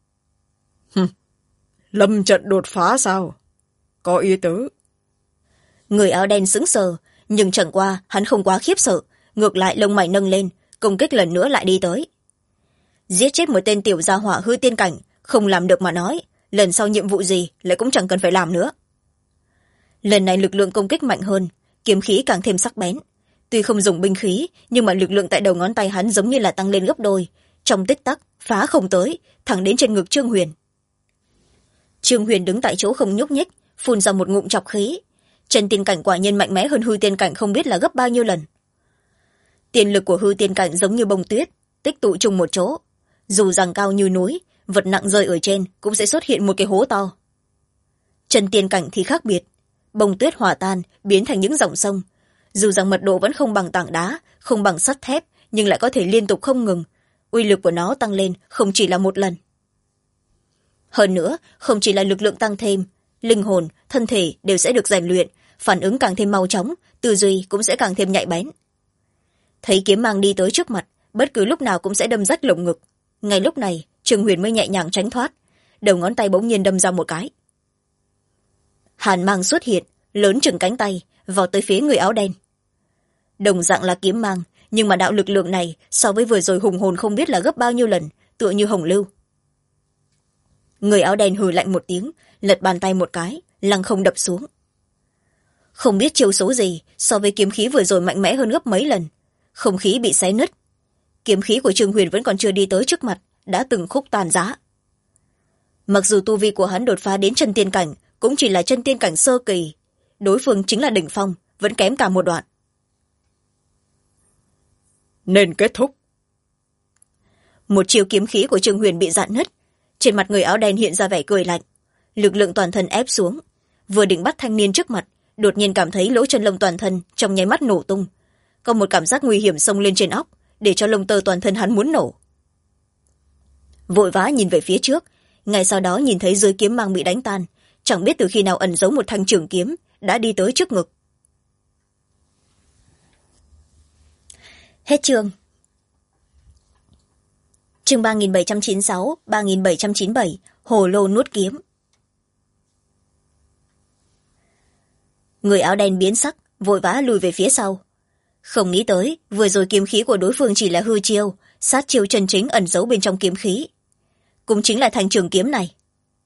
Lâm trận đột phá sao? Có ý tứ. Người áo đen sững sờ, nhưng chẳng qua hắn không quá khiếp sợ, ngược lại lông mày nâng lên, công kích lần nữa lại đi tới. Giết chết một tên tiểu gia hỏa hư tiên cảnh, không làm được mà nói, lần sau nhiệm vụ gì lại cũng chẳng cần phải làm nữa. Lần này lực lượng công kích mạnh hơn, kiếm khí càng thêm sắc bén. Tuy không dùng binh khí, nhưng mà lực lượng tại đầu ngón tay hắn giống như là tăng lên gấp đôi. Trong tích tắc, phá không tới, thẳng đến trên ngực Trương Huyền. Trương Huyền đứng tại chỗ không nhúc nhích, phun ra một ngụm chọc khí. Chân tiên cảnh quả nhiên mạnh mẽ hơn hư tiên cảnh không biết là gấp bao nhiêu lần. Tiên lực của hư tiên cảnh giống như bông tuyết, tích tụ chung một chỗ. Dù rằng cao như núi, vật nặng rơi ở trên cũng sẽ xuất hiện một cái hố to. Chân tiên cảnh thì khác biệt, bông tuyết hòa tan biến thành những dòng sông. Dù rằng mật độ vẫn không bằng tảng đá, không bằng sắt thép, nhưng lại có thể liên tục không ngừng. Uy lực của nó tăng lên không chỉ là một lần. Hơn nữa, không chỉ là lực lượng tăng thêm, linh hồn, thân thể đều sẽ được rèn luyện, phản ứng càng thêm mau chóng, tư duy cũng sẽ càng thêm nhạy bén. Thấy kiếm mang đi tới trước mặt, bất cứ lúc nào cũng sẽ đâm rách lồng ngực. Ngay lúc này, Trương Huyền mới nhẹ nhàng tránh thoát, đầu ngón tay bỗng nhiên đâm ra một cái. Hàn mang xuất hiện, lớn chừng cánh tay, vào tới phía người áo đen. Đồng dạng là kiếm mang, nhưng mà đạo lực lượng này so với vừa rồi hùng hồn không biết là gấp bao nhiêu lần, tựa như hồng lưu. Người áo đen hừ lạnh một tiếng, lật bàn tay một cái, lăng không đập xuống. Không biết chiêu số gì, so với kiếm khí vừa rồi mạnh mẽ hơn gấp mấy lần. Không khí bị xé nứt. Kiếm khí của Trương Huyền vẫn còn chưa đi tới trước mặt, đã từng khúc tàn giá. Mặc dù tu vi của hắn đột phá đến chân tiên cảnh, cũng chỉ là chân tiên cảnh sơ kỳ. Đối phương chính là đỉnh phong, vẫn kém cả một đoạn. Nên kết thúc. Một chiêu kiếm khí của Trương Huyền bị rạn nứt. trên mặt người áo đen hiện ra vẻ cười lạnh, lực lượng toàn thân ép xuống, vừa định bắt thanh niên trước mặt, đột nhiên cảm thấy lỗ chân lông toàn thân trong nháy mắt nổ tung, có một cảm giác nguy hiểm xông lên trên óc, để cho lông tơ toàn thân hắn muốn nổ. Vội vã nhìn về phía trước, ngay sau đó nhìn thấy dưới kiếm mang bị đánh tan, chẳng biết từ khi nào ẩn giấu một thanh trường kiếm đã đi tới trước ngực. Hết chương. Chương 3796, 3797, Hồ lô nuốt kiếm. Người áo đen biến sắc, vội vã lùi về phía sau. Không nghĩ tới, vừa rồi kiếm khí của đối phương chỉ là hư chiêu, sát chiêu chân chính ẩn giấu bên trong kiếm khí. Cũng chính là thanh trường kiếm này.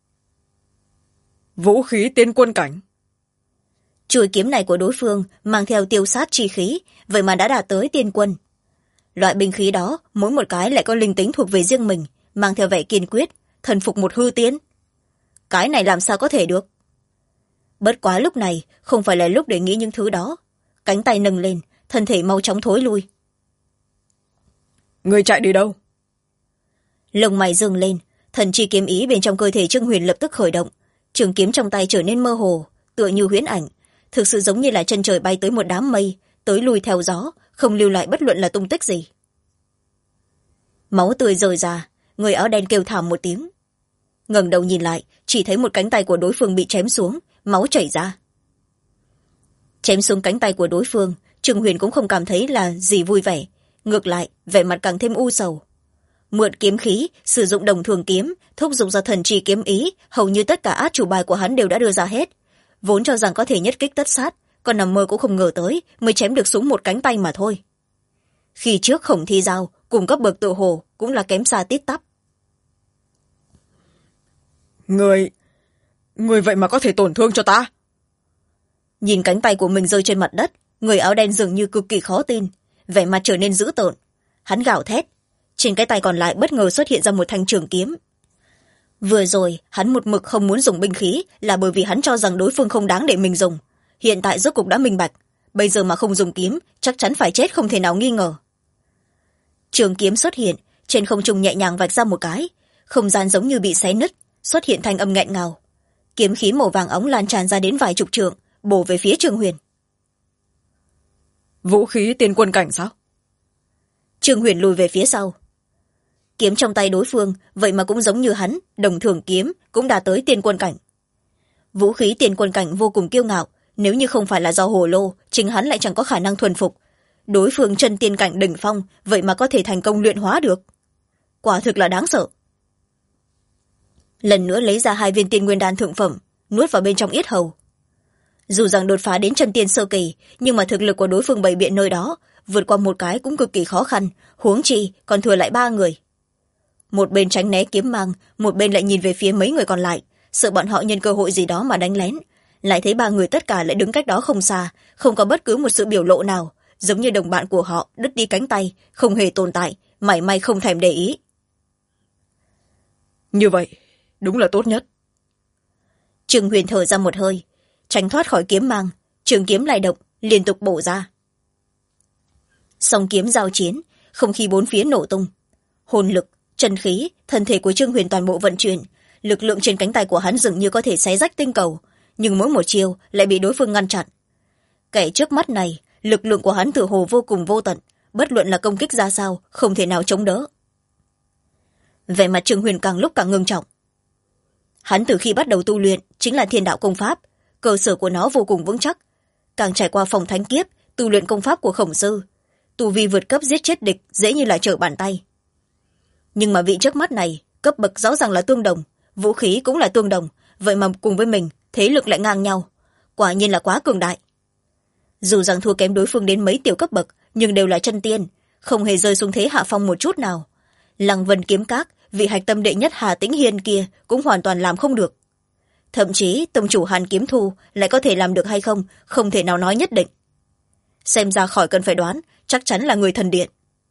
Vũ khí tiên quân cảnh. Chuôi kiếm này của đối phương mang theo tiêu sát chi khí, vậy mà đã đạt tới tiên quân. Loại binh khí đó, mỗi một cái lại có linh tính thuộc về riêng mình, mang theo vẻ kiên quyết, thần phục một hư tiên. Cái này làm sao có thể được? Bất quá lúc này, không phải là lúc để nghĩ những thứ đó. Cánh tay nâng lên, thân thể mau chóng thối lui. Người chạy đi đâu? Lông mày dừng lên, thần chi kiếm ý bên trong cơ thể Trương Huyền lập tức khởi động. Trường kiếm trong tay trở nên mơ hồ, tựa như huyễn ảnh, thực sự giống như là chân trời bay tới một đám mây, tới lui theo gió, không lưu lại bất luận là tung tích gì. Máu tươi rơi ra, người áo đen kêu thảm một tiếng. Ngẩng đầu nhìn lại, chỉ thấy một cánh tay của đối phương bị chém xuống, máu chảy ra. Chém xuống cánh tay của đối phương, Trương Huyền cũng không cảm thấy là gì vui vẻ, ngược lại vẻ mặt càng thêm u sầu. Mượn kiếm khí, sử dụng đồng thường kiếm, thúc giục ra thần chi kiếm ý, hầu như tất cả át chủ bài của hắn đều đã đưa ra hết. Vốn cho rằng có thể nhất kích tất sát, còn nằm mơ cũng không ngờ tới mới chém được xuống một cánh tay mà thôi. Khi trước Khổng Thi Giao cùng cấp bậc tự hồ cũng là kém xa tít tắp. Người vậy mà có thể tổn thương cho ta? Nhìn cánh tay của mình rơi trên mặt đất, người áo đen dường như cực kỳ khó tin, vẻ mặt trở nên dữ tợn. Hắn gào thét, trên cái tay còn lại bất ngờ xuất hiện ra một thanh trường kiếm. Vừa rồi hắn một mực không muốn dùng binh khí là bởi vì hắn cho rằng đối phương không đáng để mình dùng. Hiện tại rốt cục đã minh bạch, bây giờ mà không dùng kiếm chắc chắn phải chết không thể nào nghi ngờ. Trường kiếm xuất hiện, trên không trung nhẹ nhàng vạch ra một cái, không gian giống như bị xé nứt, xuất hiện thanh âm nghẹn ngào. Kiếm khí màu vàng óng lan tràn ra đến vài chục trượng, bổ về phía Trương Huyền. Vũ khí tiên quân cảnh sao? Trương Huyền lùi về phía sau. Kiếm trong tay đối phương vậy mà cũng giống như hắn, đồng thường kiếm cũng đã tới tiên quân cảnh. Vũ khí tiên quân cảnh vô cùng kiêu ngạo, nếu như không phải là do hồ lô, chính hắn lại chẳng có khả năng thuần phục. Đối phương chân tiên cảnh đỉnh phong, vậy mà có thể thành công luyện hóa được. Quả thực là đáng sợ. Lần nữa lấy ra 2 viên tiên nguyên đan thượng phẩm, nuốt vào bên trong yết hầu. Dù rằng đột phá đến chân tiên sơ kỳ, nhưng mà thực lực của đối phương bày biện nơi đó, vượt qua một cái cũng cực kỳ khó khăn, huống chi còn thừa lại 3 người. Một bên tránh né kiếm mang, một bên lại nhìn về phía mấy người còn lại, sợ bọn họ nhân cơ hội gì đó mà đánh lén. Lại thấy 3 người tất cả lại đứng cách đó không xa, không có bất cứ một sự biểu lộ nào, giống như đồng bạn của họ đứt đi cánh tay, không hề tồn tại, mảy may không thèm để ý. Như vậy, đúng là tốt nhất. Trương Huyền thở ra một hơi, tránh thoát khỏi kiếm mang, trường kiếm lại động, liên tục bổ ra. Song kiếm giao chiến, không khí bốn phía nổ tung. Hồn lực, chân khí, thân thể của Trương Huyền toàn bộ vận chuyển, lực lượng trên cánh tay của hắn dường như có thể xé rách tinh cầu, nhưng mỗi một chiêu lại bị đối phương ngăn chặn. Kẻ trước mắt này, lực lượng của hắn tựa hồ vô cùng vô tận, bất luận là công kích ra sao, không thể nào chống đỡ. Vẻ mặt Trương Huyền càng lúc càng ngưng trọng. Hắn từ khi bắt đầu tu luyện chính là thiên đạo công pháp, cơ sở của nó vô cùng vững chắc. Càng trải qua phòng thánh kiếp, tu luyện công pháp của Khổng Sư, tu vi vượt cấp giết chết địch dễ như là trở bàn tay. Nhưng mà vị trước mắt này, cấp bậc rõ ràng là tương đồng, vũ khí cũng là tương đồng, vậy mà cùng với mình, thế lực lại ngang nhau. Quả nhiên là quá cường đại. Dù rằng thua kém đối phương đến mấy tiểu cấp bậc, nhưng đều là chân tiên, không hề rơi xuống thế hạ phong một chút nào. Lăng Vân Kiếm Các, vị hạch tâm đệ nhất Hà Tĩnh Hiên kia cũng hoàn toàn làm không được. Thậm chí tông chủ Hàn Kiếm Thu lại có thể làm được hay không, không thể nào nói nhất định. Xem ra khỏi cần phải đoán, chắc chắn là người thần điện.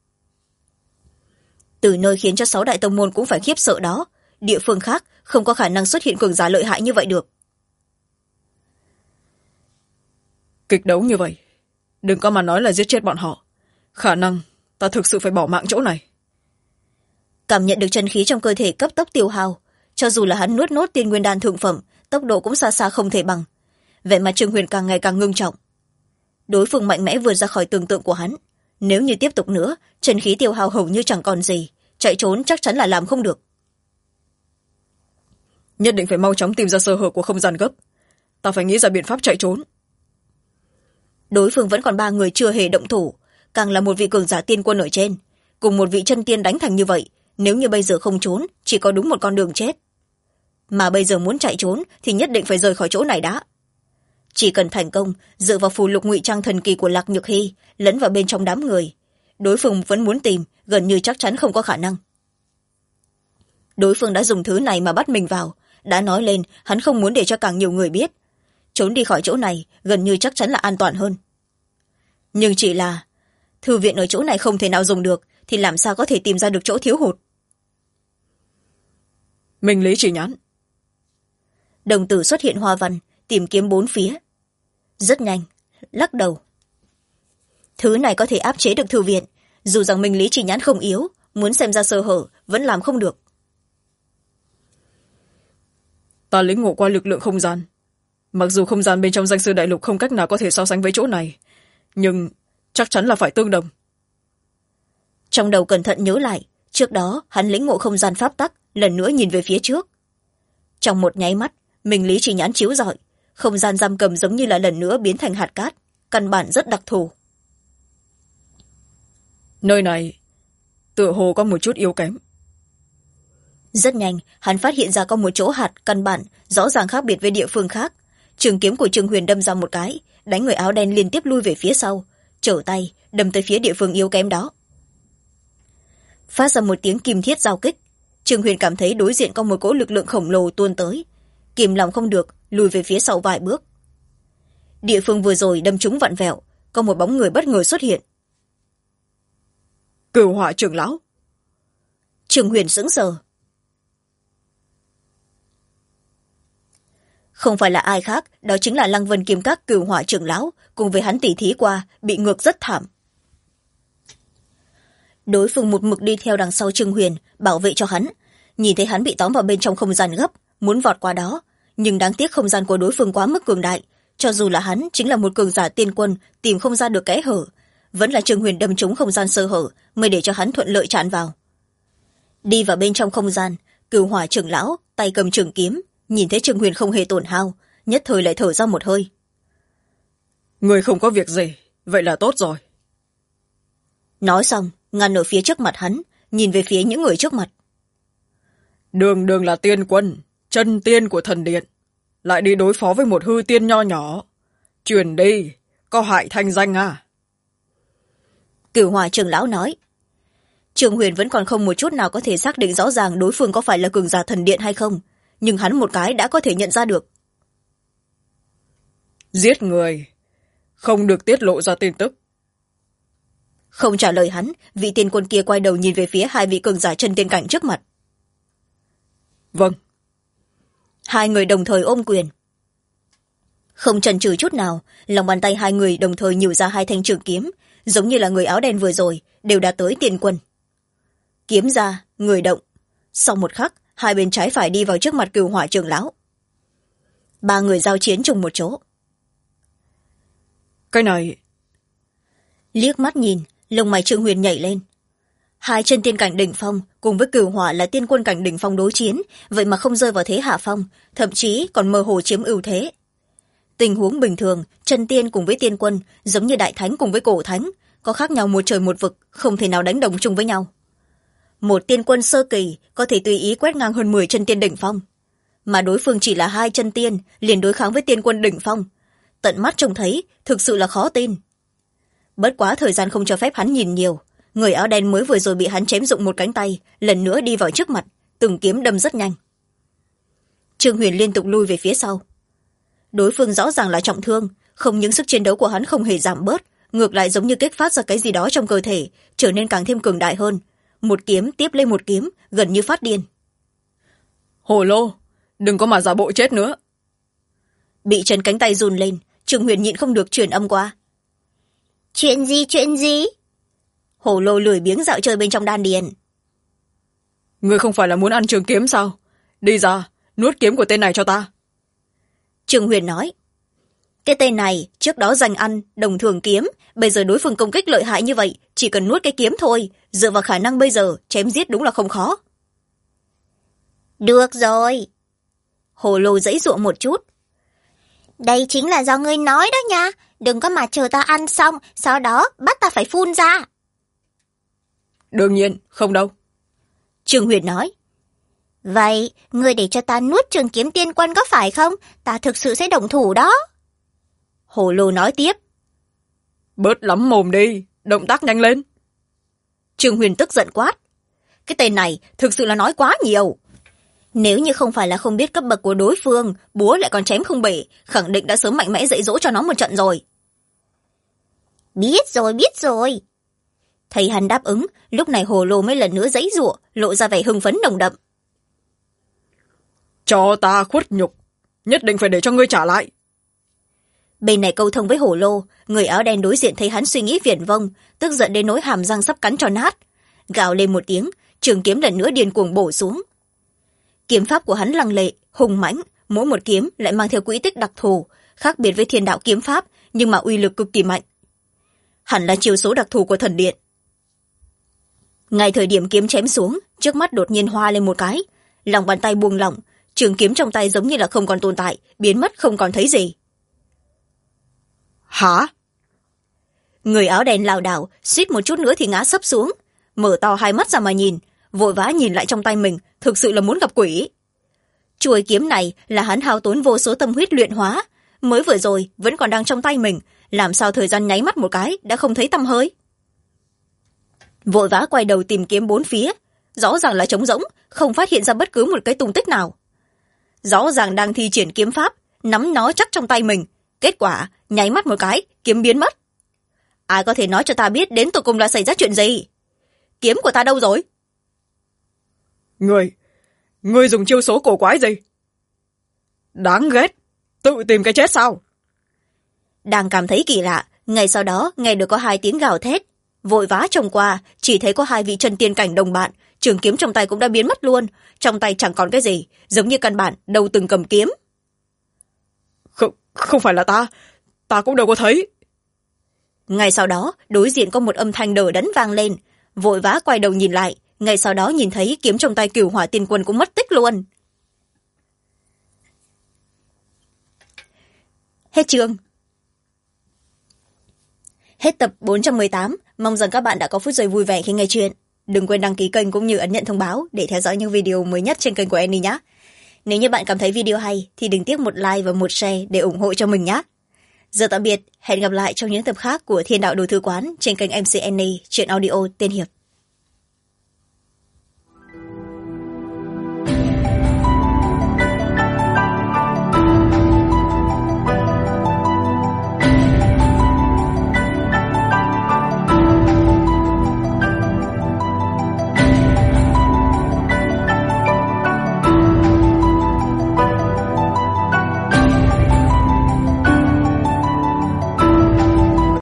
Từ nơi khiến cho 6 đại tông môn cũng phải khiếp sợ đó, địa phương khác không có khả năng xuất hiện cường giả lợi hại như vậy được. Kịch đấu như vậy, đừng có mà nói là giết chết bọn họ. Khả năng ta thực sự phải bỏ mạng chỗ này. Cảm nhận được chân khí trong cơ thể cấp tốc tiêu hao, cho dù là hắn nuốt nốt tiên nguyên đan thượng phẩm, tốc độ cũng xa xa không thể bằng. Vậy mà Trương Huyền càng ngày càng ngưng trọng. Đối phương mạnh mẽ vượt ra khỏi tưởng tượng của hắn. Nếu như tiếp tục nữa, chân khí tiêu hao hầu như chẳng còn gì, chạy trốn chắc chắn là làm không được. Nhất định phải mau chóng tìm ra sơ hở của không gian gấp. Ta phải nghĩ ra biện pháp chạy trốn. Đối phương vẫn còn 3 người chưa hề động thủ, càng là một vị cường giả tiên quân ở trên, cùng một vị chân tiên đánh thành như vậy, nếu như bây giờ không trốn, chỉ có đúng một con đường chết. Mà bây giờ muốn chạy trốn thì nhất định phải rời khỏi chỗ này đã. Chỉ cần thành công, dựa vào phù lục ngụy trang thần kỳ của Lạc Nhược Hy lẫn vào bên trong đám người, đối phương vẫn muốn tìm, gần như chắc chắn không có khả năng. Đối phương đã dùng thứ này mà bắt mình vào, đã nói lên hắn không muốn để cho càng nhiều người biết. Trốn đi khỏi chỗ này gần như chắc chắn là an toàn hơn. Nhưng chỉ là thư viện ở chỗ này không thể nào dùng được, thì làm sao có thể tìm ra được chỗ thiếu hụt. Minh lý chỉ nhãn. Đồng tử xuất hiện hoa văn, tìm kiếm bốn phía. Rất nhanh, lắc đầu. Thứ này có thể áp chế được thư viện, dù rằng minh lý chỉ nhãn không yếu, muốn xem ra sơ hở vẫn làm không được. Ta lĩnh ngộ qua lực lượng không gian. Mặc dù không gian bên trong danh sư đại lục không cách nào có thể so sánh với chỗ này, nhưng chắc chắn là phải tương đồng. Trong đầu cẩn thận nhớ lại, trước đó hắn lĩnh ngộ không gian pháp tắc, lần nữa nhìn về phía trước. Trong một nháy mắt, minh lý chỉ nhãn chiếu rọi, không gian giam cầm giống như là lần nữa biến thành hạt cát, căn bản rất đặc thù. Nơi này tựa hồ có một chút yếu kém. Rất nhanh, hắn phát hiện ra có một chỗ hạt căn bản rõ ràng khác biệt với địa phương khác. Trường kiếm của Trương Huyền đâm ra một cái, đánh người áo đen liên tiếp lui về phía sau, trở tay đâm tới phía địa phương yếu kém đó. Phát ra một tiếng kim thiết giao kích, Trương Huyền cảm thấy đối diện có một cỗ lực lượng khổng lồ tuôn tới, kìm lòng không được lùi về phía sau vài bước. Địa phương vừa rồi đâm trúng vặn vẹo, có một bóng người bất ngờ xuất hiện. Cửu Hỏa trưởng lão. Trương Huyền sững sờ. Không phải là ai khác, đó chính là Lăng Vân Kiếm Các Cửu Hỏa trưởng lão, cùng với hắn tỉ thí qua, bị ngược rất thảm. Đối phương một mực đi theo đằng sau Trương Huyền, bảo vệ cho hắn. Nhìn thấy hắn bị tóm vào bên trong không gian gấp, muốn vọt qua đó, nhưng đáng tiếc không gian của đối phương quá mức cường đại, cho dù là hắn chính là một cường giả tiên quân, tìm không ra được kẽ hở, vẫn là Trương Huyền đâm trúng không gian sơ hở mới để cho hắn thuận lợi tràn vào. Đi vào bên trong không gian, Cửu Hỏa trưởng lão tay cầm trường kiếm, nhìn thấy Trương Huyền không hề tổn hao, nhất thời lại thở ra một hơi. Người không có việc gì, vậy là tốt rồi. Nói xong, ngăn ở phía trước mặt hắn, nhìn về phía những người trước mặt. Đường đường là tiên quân, chân tiên của thần điện, lại đi đối phó với một hư tiên nho nhỏ. Truyền đi, có hại thanh danh à? Cửu Hỏa trưởng lão nói. Trương Huyền vẫn còn không một chút nào có thể xác định rõ ràng đối phương có phải là cường giả thần điện hay không, nhưng hắn một cái đã có thể nhận ra được. Giết người, không được tiết lộ ra tin tức. Không trả lời hắn, vị tiên quân kia quay đầu nhìn về phía hai vị cường giả chân tiên cảnh trước mặt. Vâng. Hai người đồng thời ôm quyền. Không chần chừ chút nào, lòng bàn tay hai người đồng thời nhử ra hai thanh trường kiếm, giống như là người áo đen vừa rồi, đều đã tới tiên quân. Kiếm ra, người động. Sau một khắc, hai bên trái phải đi vào trước mặt Cửu Hỏa trưởng lão. Ba người giao chiến chung một chỗ. Cái này... Liếc mắt nhìn, lông mày Trương Huyền nhảy lên. Hai chân tiên cảnh đỉnh phong cùng với Cửu Hỏa là tiên quân cảnh đỉnh phong đối chiến, vậy mà không rơi vào thế hạ phong, thậm chí còn mơ hồ chiếm ưu thế. Tình huống bình thường, chân tiên cùng với tiên quân giống như đại thánh cùng với cổ thánh, có khác nhau một trời một vực, không thể nào đánh đồng chung với nhau. Một tiên quân sơ kỳ có thể tùy ý quét ngang hơn 10 chân tiên đỉnh phong, mà đối phương chỉ là hai chân tiên liền đối kháng với tiên quân đỉnh phong, tận mắt trông thấy thực sự là khó tin. Bất quá thời gian không cho phép hắn nhìn nhiều, người áo đen mới vừa rồi bị hắn chém rụng một cánh tay, lần nữa đi vào trước mặt, từng kiếm đâm rất nhanh. Trương Huyền liên tục lui về phía sau. Đối phương rõ ràng là trọng thương, không những sức chiến đấu của hắn không hề giảm bớt, ngược lại giống như kích phát ra cái gì đó trong cơ thể, trở nên càng thêm cường đại hơn. Một kiếm tiếp lên một kiếm, gần như phát điên. Hồ lô, đừng có mà giả bộ chết nữa. Bị chân cánh tay run lên, Trương Huyền nhịn không được truyền âm qua. Chuyện gì? Hồ lô lười biếng dạo chơi bên trong đan điền. Người không phải là muốn ăn trường kiếm sao? đi ra, nuốt kiếm của tên này cho ta. Trương Huyền nói. Cái tên này trước đó giành ăn đồng thường kiếm, bây giờ đối phương công kích lợi hại như vậy, chỉ cần nuốt cái kiếm thôi, dựa vào khả năng bây giờ chém giết đúng là không khó. Được rồi. Hồ Lô giãy giụa một chút. Đây chính là do ngươi nói đó nha, đừng có mà chờ ta ăn xong, sau đó bắt ta phải phun ra. Đương nhiên, không đâu. Trương Huyền nói. Vậy, ngươi để cho ta nuốt Trường Kiếm Tiên Quân có phải không? Ta thực sự sẽ động thủ đó. Hồ Lô nói tiếp. Bớt lắm mồm đi, động tác nhanh lên. Trương Huyền tức giận quát. Cái tên này thực sự là nói quá nhiều. Nếu như không phải là không biết cấp bậc của đối phương, búa lại còn chém không bể, khẳng định đã sớm mạnh mẽ dạy dỗ cho nó một trận rồi. Biết rồi. Thấy hắn đáp ứng, lúc này Hồ Lô mới lần nữa giãy giụa, lộ ra vẻ hưng phấn nồng đậm. Cho ta khuất nhục, nhất định phải để cho ngươi trả lại. Bên này câu thông với Hồ Lô, người áo đen đối diện thấy hắn suy nghĩ viển vông, tức giận đến nỗi hàm răng sắp cắn cho nát. Gào lên một tiếng, trường kiếm lần nữa điên cuồng bổ xuống. Kiếm pháp của hắn lăng lệ, hùng mãnh, mỗi một kiếm lại mang theo quỹ tích đặc thù, khác biệt với thiên đạo kiếm pháp, nhưng mà uy lực cực kỳ mạnh. Hẳn là chiêu số đặc thù của thần điện. Ngay thời điểm kiếm chém xuống, trước mắt đột nhiên hoa lên một cái, lòng bàn tay buông lỏng, trường kiếm trong tay giống như là không còn tồn tại, biến mất không còn thấy gì. Hả? Người áo đen lảo đảo, suýt một chút nữa thì ngã sấp xuống, mở to hai mắt ra mà nhìn, vội vã nhìn lại trong tay mình, thực sự là muốn gặp quỷ. Chuôi kiếm này là hắn hao tốn vô số tâm huyết luyện hóa, mới vừa rồi vẫn còn đang trong tay mình, làm sao thời gian nháy mắt một cái đã không thấy tăm hơi. Vội vã quay đầu tìm kiếm bốn phía, rõ ràng là trống rỗng, không phát hiện ra bất cứ một cái tung tích nào. Rõ ràng đang thi triển kiếm pháp, nắm nó chắc trong tay mình, kết quả nháy mắt một cái kiếm biến mất. Ai có thể nói cho ta biết đến tột cùng là xảy ra chuyện gì? Kiếm của ta đâu rồi? Ngươi dùng chiêu số cổ quái gì? Đáng ghét, tự tìm cái chết sao? Đang cảm thấy kỳ lạ, ngay sau đó nghe được có hai tiếng gào thét, vội vã trông qua, chỉ thấy có hai vị chân tiên cảnh đồng bạn, trường kiếm trong tay cũng đã biến mất luôn, trong tay chẳng còn cái gì, giống như căn bản đâu từng cầm kiếm. Không phải là ta cũng đâu có thấy. Ngay sau đó, đối diện có một âm thanh đờ đẫn vang lên, vội vã quay đầu nhìn lại, ngay sau đó nhìn thấy kiếm trong tay Cửu Hỏa Tiên Quân cũng mất tích luôn. Hết chương. Hết tập 418, mong rằng các bạn đã có phút giây vui vẻ khi nghe chuyện. Đừng quên đăng ký kênh cũng như ấn nhận thông báo để theo dõi những video mới nhất trên kênh của Annie nhé. Nếu như bạn cảm thấy video hay thì đừng tiếc một like và một share để ủng hộ cho mình nhé. Giờ tạm biệt, hẹn gặp lại trong những tập khác của Thiên Đạo Đồ Thư Quán trên kênh MC Annie, truyện audio tiên hiệp.